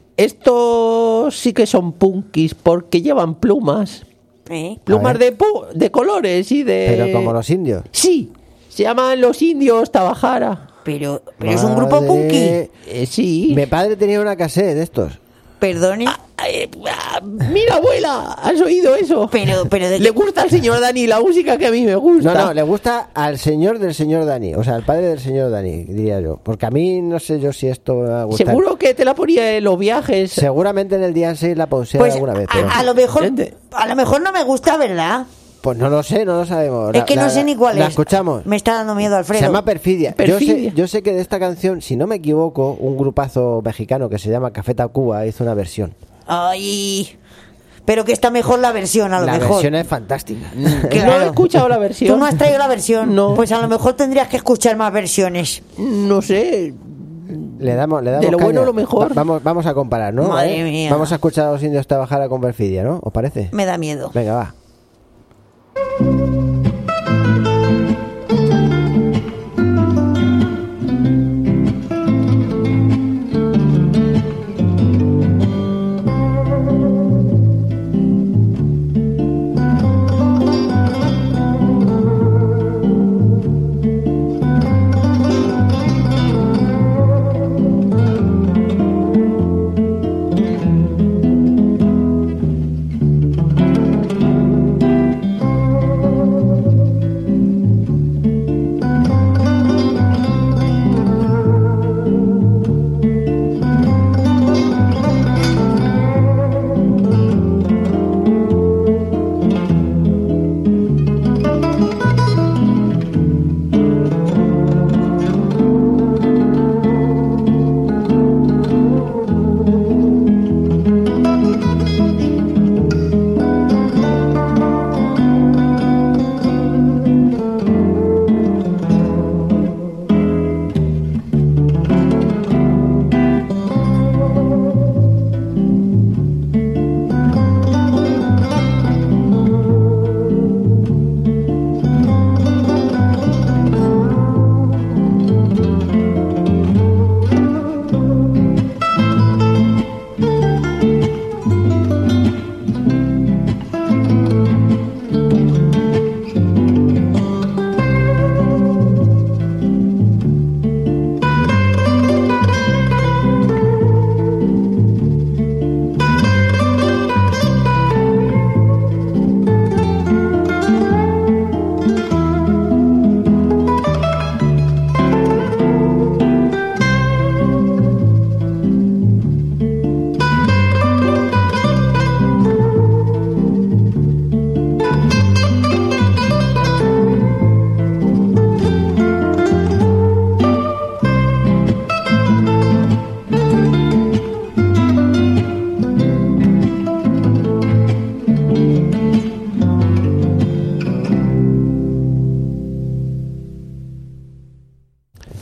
estos sí que son punkis porque llevan plumas. ¿Eh? Plumas A ver. de, pu- de colores y de... Pero como los indios. Sí, se llaman los indios Tabajara. Pero, pero es un grupo Madre- punky. Eh, sí. Mi padre tenía una cassette de estos. Perdone. Eh, ah, mira, abuela, ¿has oído eso? Pero, pero de Le gusta al señor Dani la música que a mí me gusta. No, no, le gusta al señor del señor Dani. O sea, al padre del señor Dani, diría yo. Porque a mí no sé yo si esto me va a gustar. Seguro que te la ponía en los viajes. Seguramente en el día seis la puse Pues alguna vez. a- Pero... a, lo mejor, Gente. a lo mejor no me gusta, ¿verdad? Pues no lo sé, no lo sabemos. Es La- que no la- sé ni cuál la es. escuchamos. Me está dando miedo, Alfredo. Se llama Perfidia. Yo, Perfidia. sé, yo sé que de esta canción, si no me equivoco, un grupazo mexicano que se llama Café Tacuba hizo una versión. Ay, pero que está mejor la versión, a lo La mejor. versión es fantástica. Claro. No he escuchado la versión. Tú no has traído la versión. No. Pues a lo mejor tendrías que escuchar más versiones. No sé. Le damos, le damos De lo caña. bueno, lo mejor. Va- vamos, vamos a comparar, ¿no? Madre ¿Eh? mía. Vamos a escuchar a los indios Tabajara con Perfidia, ¿no? ¿Os parece? Me da miedo. Venga, va. Thank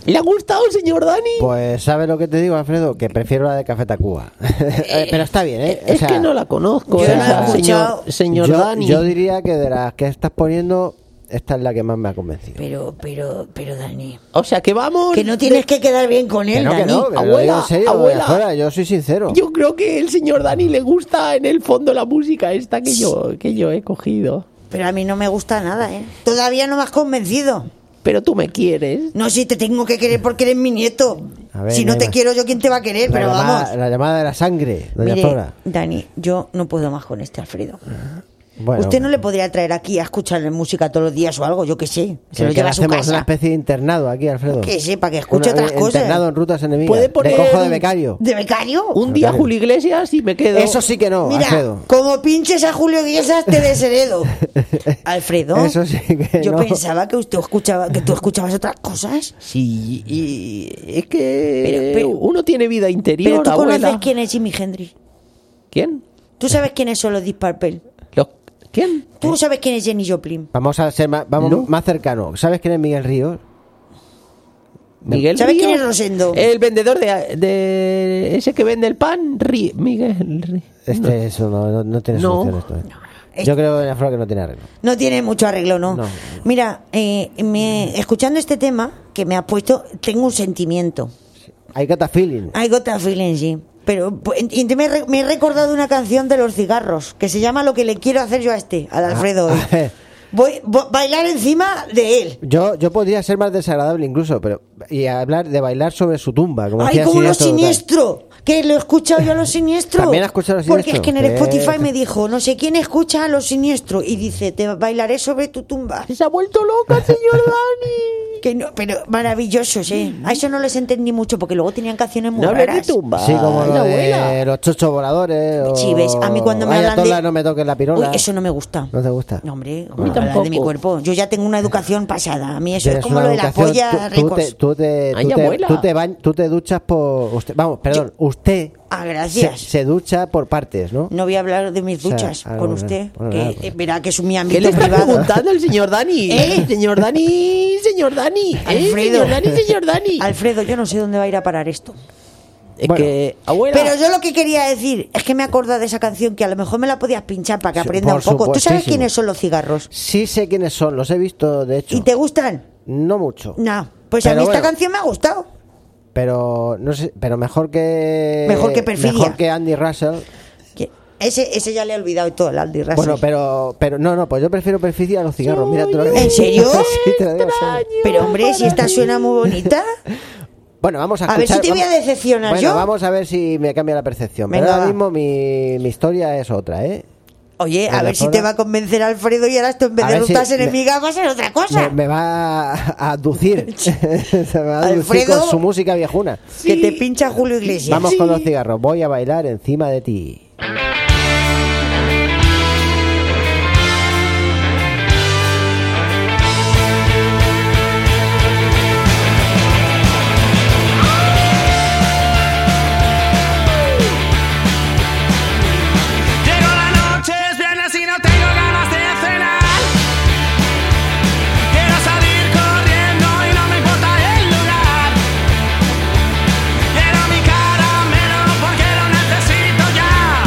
¿Le ha gustado, señor Dani? Pues, ¿sabes lo que te digo, Alfredo? Que prefiero la de Café Tacuba. Eh, Pero está bien, ¿eh? O Es sea, que no la conozco, yo esa, la he escuchado. señor, señor yo, Dani. yo diría que de las que estás poniendo, esta es la que más me ha convencido. Pero, pero, pero, Dani. O sea, que vamos... Que no tienes que quedar bien con Que él, no, que Dani. no, que lo abuela, digo en serio, abuela. afuera, yo soy sincero. Yo creo que el señor Dani le gusta en el fondo la música esta que yo, que yo he cogido. Pero a mí no me gusta nada, ¿eh? Todavía no me has convencido. Pero tú me quieres. No, si te tengo que querer porque eres mi nieto. A ver, si no te venga. quiero yo, ¿quién te va a querer? La Pero llamada, vamos. la llamada de la sangre, doña Mire, Flora. Dani, yo no puedo más con este Alfredo. Bueno, Usted no le podría traer aquí a escucharle música todos los días o algo, yo qué sé. Se que- lo que lleva a su hacemos casa. una especie de internado aquí, Alfredo. Que sepa, que escuche Una- otras cosas. Internado en rutas enemigas. Puede poner De cojo de un- becario. ¿De becario? Un día Claro. Julio Iglesias y me quedo... Eso sí que no, Mira, Alfredo. como pinches a Julio Iglesias te desheredo. Alfredo, Eso sí que yo no. pensaba que usted escuchaba, que tú escuchabas otras cosas. Sí, y es que Pero- pero- uno tiene vida interior, Pero tú abuela. conoces quién es Jimi Hendrix. ¿Quién? Tú sabes quiénes son los Deep Purple. Los- ¿Quién? Tú sabes quién es Jenny Joplin. Vamos a ser más, vamos No. más cercanos. ¿Sabes quién es Miguel Ríos? Miguel ¿Sabes Ríos? quién es Rosendo? El vendedor de, de ese que vende el pan, Rí- Miguel Rí- Este, no. eso no, no, no tiene No. solución esto. ¿eh? Es- Yo creo, doña Flora, que no tiene arreglo. No tiene mucho arreglo, ¿no? No. Mira, eh, me, escuchando este tema que me has puesto, tengo un sentimiento. I got a feeling. I got a feeling, sí. Pero pues, y me, he re- me he recordado una canción de Los Cigarros que se llama Lo que le quiero hacer yo a este, al Alfredo. hoy. a ver. Voy a bailar encima de él. Yo, yo podría ser más desagradable incluso, pero y hablar de bailar sobre su tumba, como ¡Ay, decía como lo Siniestro Total. siniestro! Que lo he escuchado yo a lo siniestro. ¿También has escuchado a Lo Porque es Siniestro? que en el ¿Qué? Spotify me dijo, no sé quién escucha a lo siniestro. Y dice, te bailaré sobre tu tumba. Se ha vuelto loca, señor Dani. Que no, pero maravillosos, ¿eh? A eso no les entendí mucho porque luego tenían canciones muy No hables de raras. tumba. Sí, como lo la de abuela. los chochos voladores. O... Sí, ves, a mí cuando me hablan Ayatollah, de... no me toques la pirola. Uy, eso no me gusta. ¿No te gusta? No, hombre, A como mí hablar de tampoco. mi cuerpo. Yo ya tengo una educación pasada. A mí eso Tienes es como una lo de la educación, polla tú, tú ricos. te, tú, te, Ay, tú, te, abuela. tú, te bañ- tú te duchas por... Usted, vamos, perdón, usted Ah, se, gracias. se ducha por partes, ¿no? No voy a hablar de mis O sea, duchas ah, con bueno, usted, bueno, que nada, pues. eh, verá que es mi ¿Qué ámbito le está privado. preguntando el señor Dani? ¿Eh? Señor Dani, señor Dani. ¿eh? Alfredo. Señor Dani, señor Dani. Alfredo, yo no sé dónde va a ir a parar esto. Es Bueno. que, abuela. Pero yo lo que quería decir es que me he acordado de esa canción que a lo mejor me la podías pinchar para que Sí, aprenda por un poco. ¿Tú sabes supuestísimo. quiénes son los cigarros? Sí sé quiénes son, los he visto, de hecho. ¿Y te gustan? No mucho. No. Pues a Pero mí esta bueno. canción me ha gustado. Pero no sé, pero mejor que... Mejor que Perfidia. Mejor que Andy Russell. Que- Ese, ese ya le he olvidado y todo, el Aldi Russell. Bueno, pero, pero no, no, pues yo prefiero Perfidia a los cigarros. Mira, te lo ¿En serio? Sí, te lo digo, sí. Pero hombre, si esta suena muy bonita. Bueno, vamos a A ver escuchar- si te voy a vamos- decepcionar bueno, yo. vamos a ver si me cambia la percepción. Venga, Pero ahora va. mismo mi, mi historia es otra, ¿eh? Oye, a Venga, ver si Flora. te va a convencer Alfredo y ahora esto en vez A de ver si rutas me- enemigas va a ser otra cosa. Me, me va a aducir. Se me va a aducir Alfredo. con su música viejuna. Que te pincha Julio Iglesias. Vamos con los cigarros. Voy a bailar encima de ti. Llegó la noche, es viernes y no tengo ganas de cenar. Quiero salir corriendo y no me importa el lugar. Quiero mi caramelo porque lo necesito ya.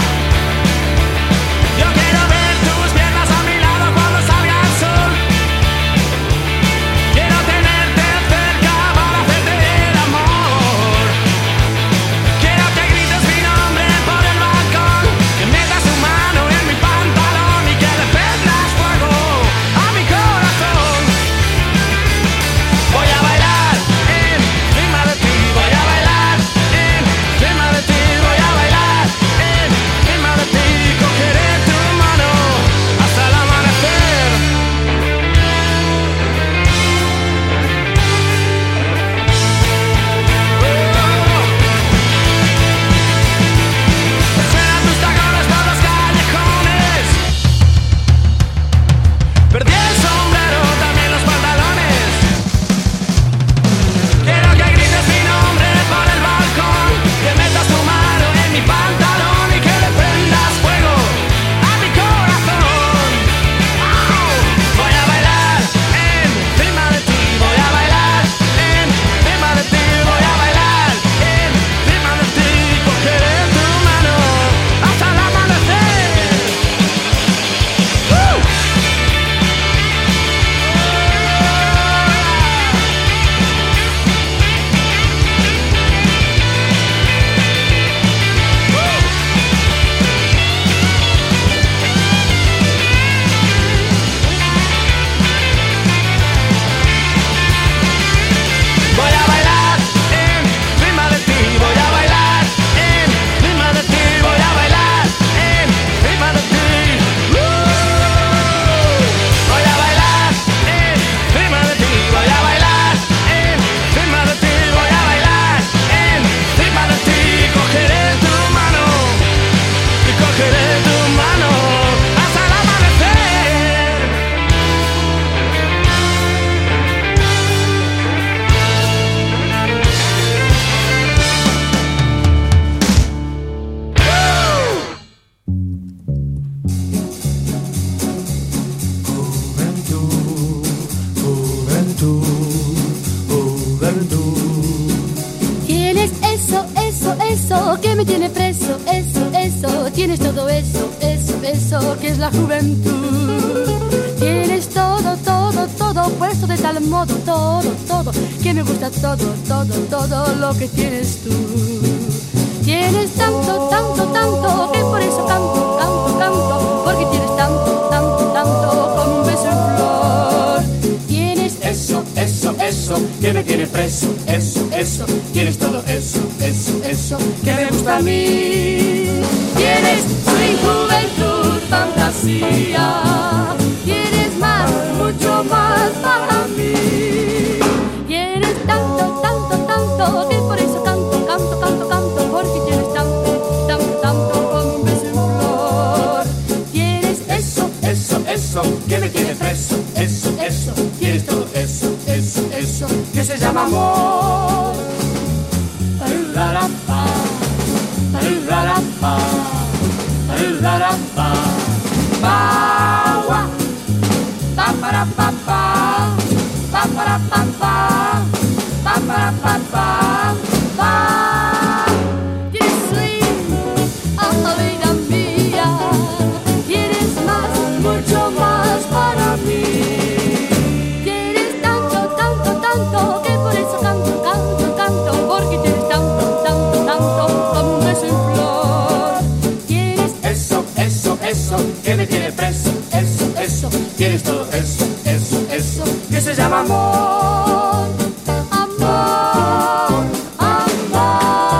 me tiene preso, eso, eso, tienes todo eso, eso, eso, que es la juventud. Tienes todo, todo, todo puesto de tal modo, todo, todo, que me gusta todo, todo, todo lo que tienes tú. Tienes tanto, tanto, tanto, que por eso canto, canto, canto, porque tienes tanto, tanto, tanto, como un beso en flor. Tienes Eso, eso, eso, que me tiene preso. Eso, eso, tienes todo eso, eso, eso, que me gusta a mí. Tienes swing, juventud, fantasía. Tienes más, mucho más para mí. Tienes tanto, tanto, tanto, que por eso canto, canto, canto, canto, porque tienes tanto, tanto, tanto, como un beso en flor. Tienes Eso, eso, eso, que me tiene preso. Eso, eso, tienes todo eso, eso, eso, que se llama amor. Pararapá, pararapá, pararapá, pa, gua, pa, para, pa, pa, pa, para, pa, pa, pa, para, pa, pa, pa. Tienes swing, oh vida mía. Tienes más, mucho más para mí. Tienes tanto, tanto, tanto, que por eso canto, canto, canto, porque tienes tanto, tanto, tanto, como un beso en flor. Tienes Eso, eso, eso, que me tiene preso. Eso, eso, tienes todo eso, eso, eso, que se llama amor. amor, amor.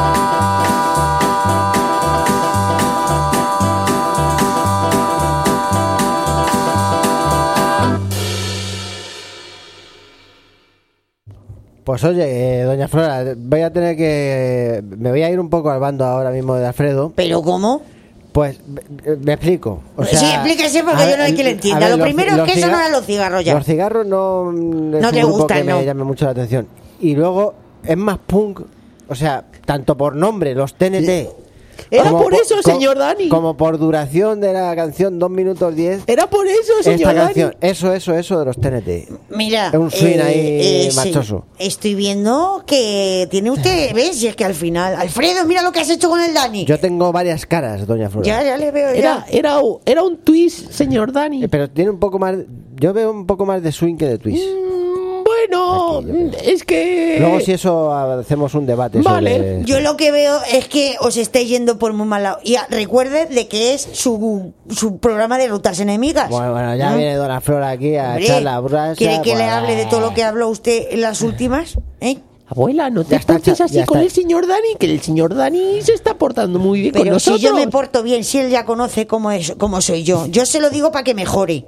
Pues oye, eh, doña Flora, voy a tener que... Me voy a ir un poco al bando ahora mismo de Alfredo. ¿Pero cómo? Pues me, me explico. O sea, sí, explíquese porque a- yo no hay quien le a entienda. ver, Lo los- primero es los que eso ciga- no eran los cigarros ya. Los cigarros no, no es No un te grupo gustan, que no. me llame mucho la atención. Y luego es más punk, o sea, tanto por nombre, los T N T. Era como por eso, co- señor Dani. Como por duración de la canción, dos minutos diez. Era por eso, señor Esta Dani. canción, eso, eso, eso de los T N T. Mira, Es un swing eh, ahí eh, sí. marchoso. Estoy viendo que tiene usted, ¿ves? Y es que al final, Alfredo, mira lo que has hecho con el Dani. Yo tengo varias caras, doña Flora. Ya, ya le veo Era, ya. era, era un twist, señor Dani. Eh, Pero tiene un poco más... Yo veo un poco más de swing que de twist. Mm, Bueno, Aquí, yo creo. es que... Luego si eso hacemos un debate Vale. sobre... Yo lo que veo es que os estáis yendo por muy mal lado. Y ah, recuerden de que es su, su programa de rutas enemigas. Bueno, bueno, ya ¿Mm? viene Dona Flora aquí a Hombre, echar la brasa. ¿quiere que le pues, hable de todo lo que habló usted en las últimas? ¿Eh? Abuela, no te Ya está, portes cha- así ya con está. el señor Dani, que el señor Dani se está portando muy bien con Pero si nosotros. yo me porto bien, si él ya conoce cómo es, cómo soy yo. Yo se lo digo para que mejore.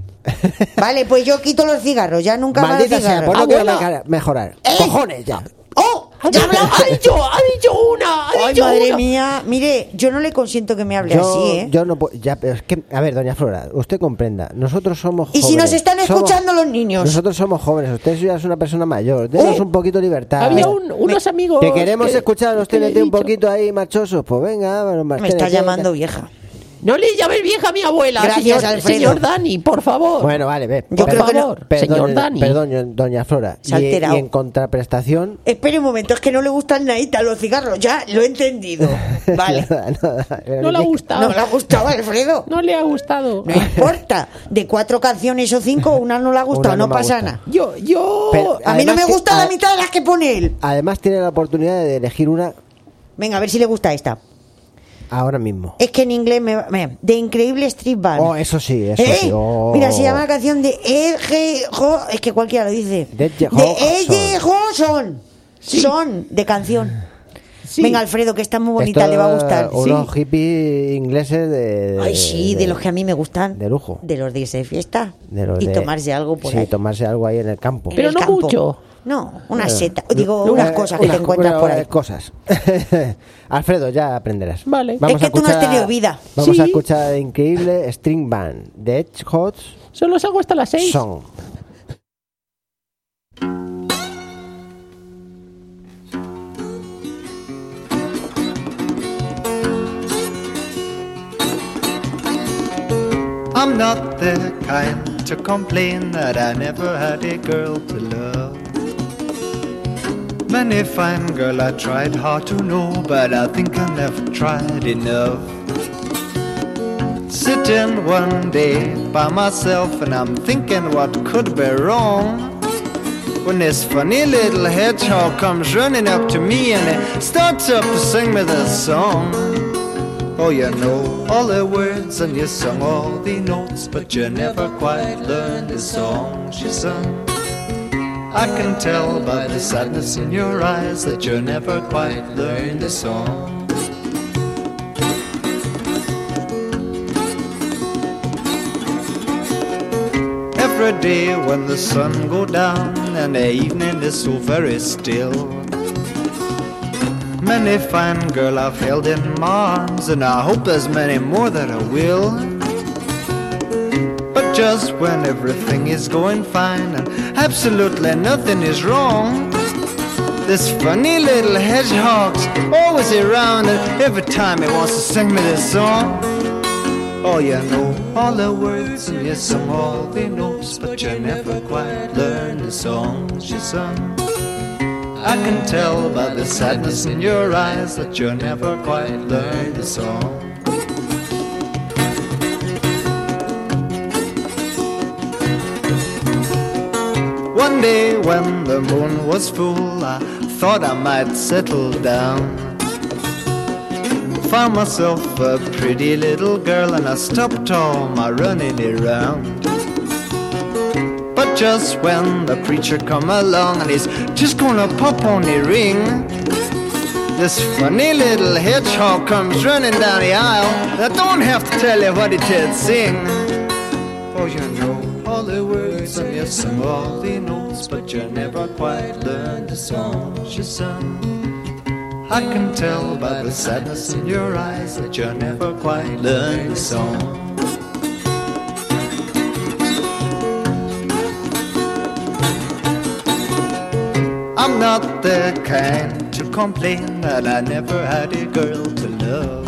Vale, pues yo quito los cigarros, ya nunca más Maldita sea, cigarros. pues no quiero Abuela. mejorar- mejorar. ¿Eh? Cojones ya. ¡Oh! Ha ¡Ya dicho, hablaba! ha dicho, ha dicho una, ha ¡Ay, dicho madre una. mía! Mire, yo no le consiento que me hable Yo, así, ¿eh? yo no puedo... Ya, pero es que, a ver, doña Flora, usted comprenda. Nosotros somos Y jóvenes. si nos están Somos- escuchando los niños. Nosotros somos jóvenes. Usted ya es una persona mayor. Denos Oh. un poquito de libertad. Había Me- un- unos amigos Que queremos que- escuchar a los que le he T N T un dicho. poquito ahí marchosos. Pues venga, bueno, más Me está T N T, llamando venga. vieja. No le llames vieja a mi abuela, Gracias, señor, Alfredo. señor Dani, por favor. Bueno, vale, ve. Yo por creo que no. favor, señor Perdón, Dani. perdón, doña Flora. Se ha Y, alterado. y en contraprestación... Espere un momento, es que no le gustan nadita los cigarros. Ya, lo he entendido. Vale. Nada, nada. No le ha gustado. No le ha gustado, Alfredo. No le ha gustado. No importa. De cuatro canciones o cinco, una no le ha gustado, Una no no me pasa gusta. nada. Yo, yo... Pero- A mí no Además me que- gusta la a- mitad de las que pone él. Además tiene la oportunidad de elegir una Venga, a ver si le gusta esta. ahora mismo. Es que en inglés me va... mira, de Increíble Street Band. Oh, eso sí, eso ¿Eh? sí. Oh. Mira, se llama la canción de Edge Ho... Es que cualquiera lo dice. De Edge De Ho- Edge Ho Son. Son, de canción. Sí. Venga, Alfredo, que está muy bonita, Esto, le va a gustar. Unos hippies ingleses de... Ay, sí, de los que a mí me gustan. De lujo. De los de irse de fiesta. De los y de- tomarse algo por sí, ahí. tomarse algo ahí en el campo. En Pero el no campo. mucho. No, una Eh, seta. Digo, eh, unas cosas que unas- te encuentras unas por ahí. cosas. Alfredo, ya aprenderás. Vale. Es que tú no has tenido vida. Vamos a Sí. escuchar el increíble String Band de Edge Hot Solo salgo hasta las seis. Song. I'm not the kind to complain that I never had a girl to love. Many fine girl I tried hard to know, but I think I never tried enough. Sitting one day by myself and I'm thinking what could be wrong, when this funny little hedgehog comes running up to me and he starts up to sing me this song. Oh, you know all the words and you sung all the notes, but you never quite learned the song she sung. I can tell by the sadness in your eyes that you never quite learned the song. Every day when the sun go down and the evening is so very still, many fine girl I've held in my arms, and I hope there's many more that I will. But just when everything is going fine and absolutely nothing is wrong, this funny little hedgehog's always around, and every time he wants to sing me this song. Oh, you know all the words and you sung all the notes, but you never quite learned the songs you sung. I can tell by the sadness in your eyes that you never quite learned the song. One day when the moon was full, I thought I might settle down. Found myself a pretty little girl and I stopped all my running around. But just when the preacher come along and he's just gonna pop on the ring, this funny little hedgehog comes running down the aisle. I don't have to tell you what he did sing. Oh, you know all the words and you sung all the notes, but you never quite learned the songs you sung. I can tell by the sadness in your eyes that you never quite learned the song. I'm not the kind to complain that I never had a girl to love.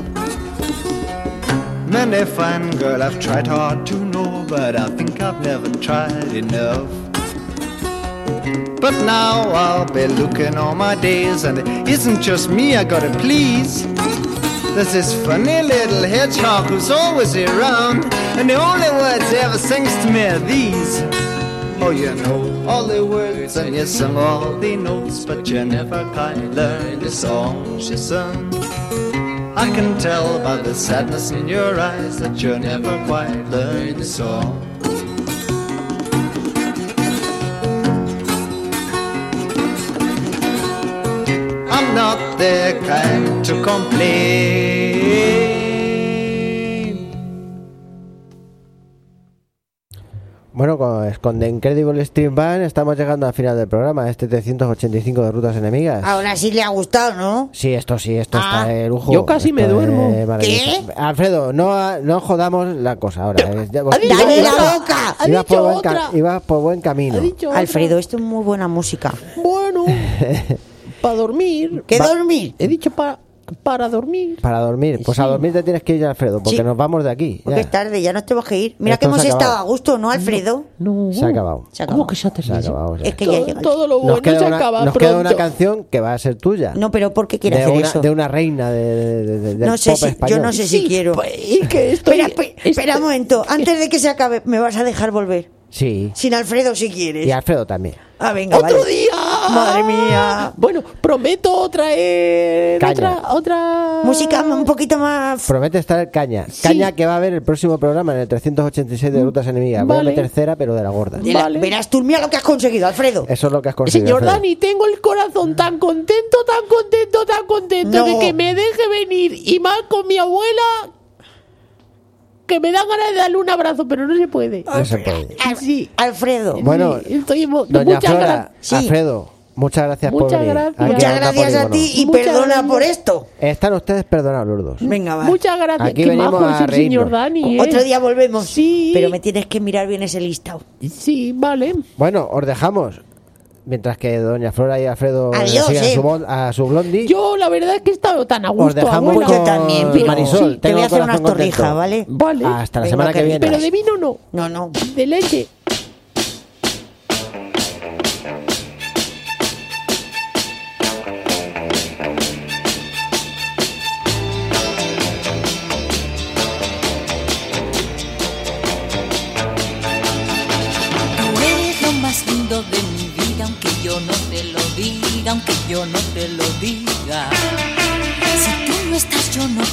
Many fine girl I've tried hard to know, but I think I've never tried enough. But now I'll be looking all my days, and it isn't just me I gotta please. There's this funny little hedgehog who's always around, and the only words he ever sings to me are these. Oh, you know all the words and you sung all the notes, but you never quite learned the songs you sung. I can tell by the sadness in your eyes that you never quite learned the song. I'm not the kind to complain. Bueno, con, con The Incredible Stream Band estamos llegando al final del programa, este trescientos ochenta y cinco de Rutas Enemigas. Ahora sí le ha gustado, ¿no? Sí, esto sí, esto Ah, está de lujo. yo casi Esto me es duermo. maravilloso. ¿Qué? Alfredo, no, no jodamos la cosa ahora. Eh, ya- ¡Dale ibas- la boca! ibas por dicho buen ca- otra. ibas por buen camino. Ha dicho otra. Alfredo, esto es muy buena música. Bueno, para dormir. ¿Qué Va- dormir? He dicho para para dormir. Para dormir. Pues a Sí. dormir te tienes que ir, Alfredo, porque Sí. nos vamos de aquí. Porque ya. es tarde, ya nos tenemos que ir. Mira Esto que hemos se ha estado acabado. a gusto, ¿no, Alfredo? No. Se ha acabado. Se ha acabado. ¿Cómo que se ha Se ha terminado? acabado. ya. Es que ya Todo, llega. todo lo Nos bueno queda, se una, acaba nos pronto. queda una canción que va a ser tuya. No, pero ¿por qué quiere de, hacer una, eso? de una reina de, de- de- del No sé pop si, español. yo no sé si Sí, quiero. pues, y que estoy- espera, espera, espera un momento. Antes de que se acabe, ¿me vas a dejar volver? Sí. Sin Alfredo, si quieres. Y Alfredo también. Ah, venga, ¡Otro vale. día! Madre mía. Bueno, prometo traer Caña. otra otra Música un poquito más. Promete estar caña. Sí. Caña que va a haber el próximo programa en el trescientos ochenta y seis de Rutas Enemigas. Voy Vale. a meter cera, pero de la gorda. de la- Vale. Verás tú, mira lo que has conseguido, Alfredo. Eso es lo que has conseguido. Señor Alfredo. Dani, tengo el corazón tan contento, tan contento, tan contento No. de que me deje venir y más con mi abuela que me dan ganas de darle un abrazo, pero no se puede. No se puede. Al- Sí. Alfredo. Bueno, Sí, estoy emo- Doña muchas Flora, gracias. Sí. Alfredo, muchas gracias por Muchas venir. gracias. aquí Muchas a Onda gracias a Polígono. ti y Muchas perdona gracias. por esto. Están ustedes perdonados los dos. Venga, va. Muchas gracias. Aquí Qué venimos majo a es el reírnos. señor Dani, ¿eh? Otro día volvemos. Sí. Pero me tienes que mirar bien ese listado. Sí, vale. Bueno, os dejamos. Mientras que Doña Flora y Alfredo Adiós, sigan eh. su bon- a su blondie, Yo la verdad es que he estado tan a gusto, os dejamos abuela. Pues con yo también, pero Marisol. te tengo voy a el hacer unas corazón contento. torrijas, ¿vale? Vale. Hasta la Venga, semana que que- viene. Pero de vino no, No, no. de leche.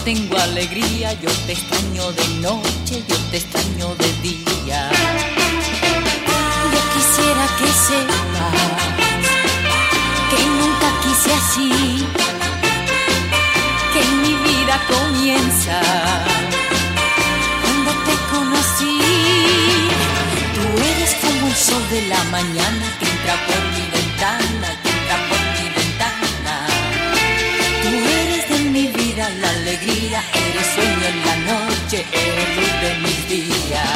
tengo alegría, yo te extraño de noche, yo te extraño de día. Yo quisiera que sepas que nunca quise así, que mi vida comienza cuando te conocí. Tú eres como el sol de la mañana que entra por mi ventana, que entra por mi ventana. Tú eres de mi vida la alegría, eres sueño en la noche, eres luz de mis días.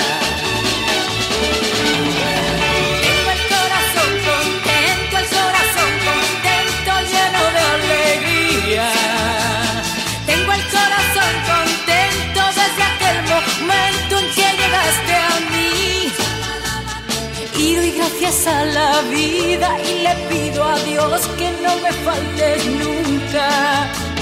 Tengo el corazón contento, el corazón contento, lleno de alegría. Tengo el corazón contento desde aquel momento en que llegaste a mí. Y doy gracias a la vida y le pido a Dios que no me faltes nunca.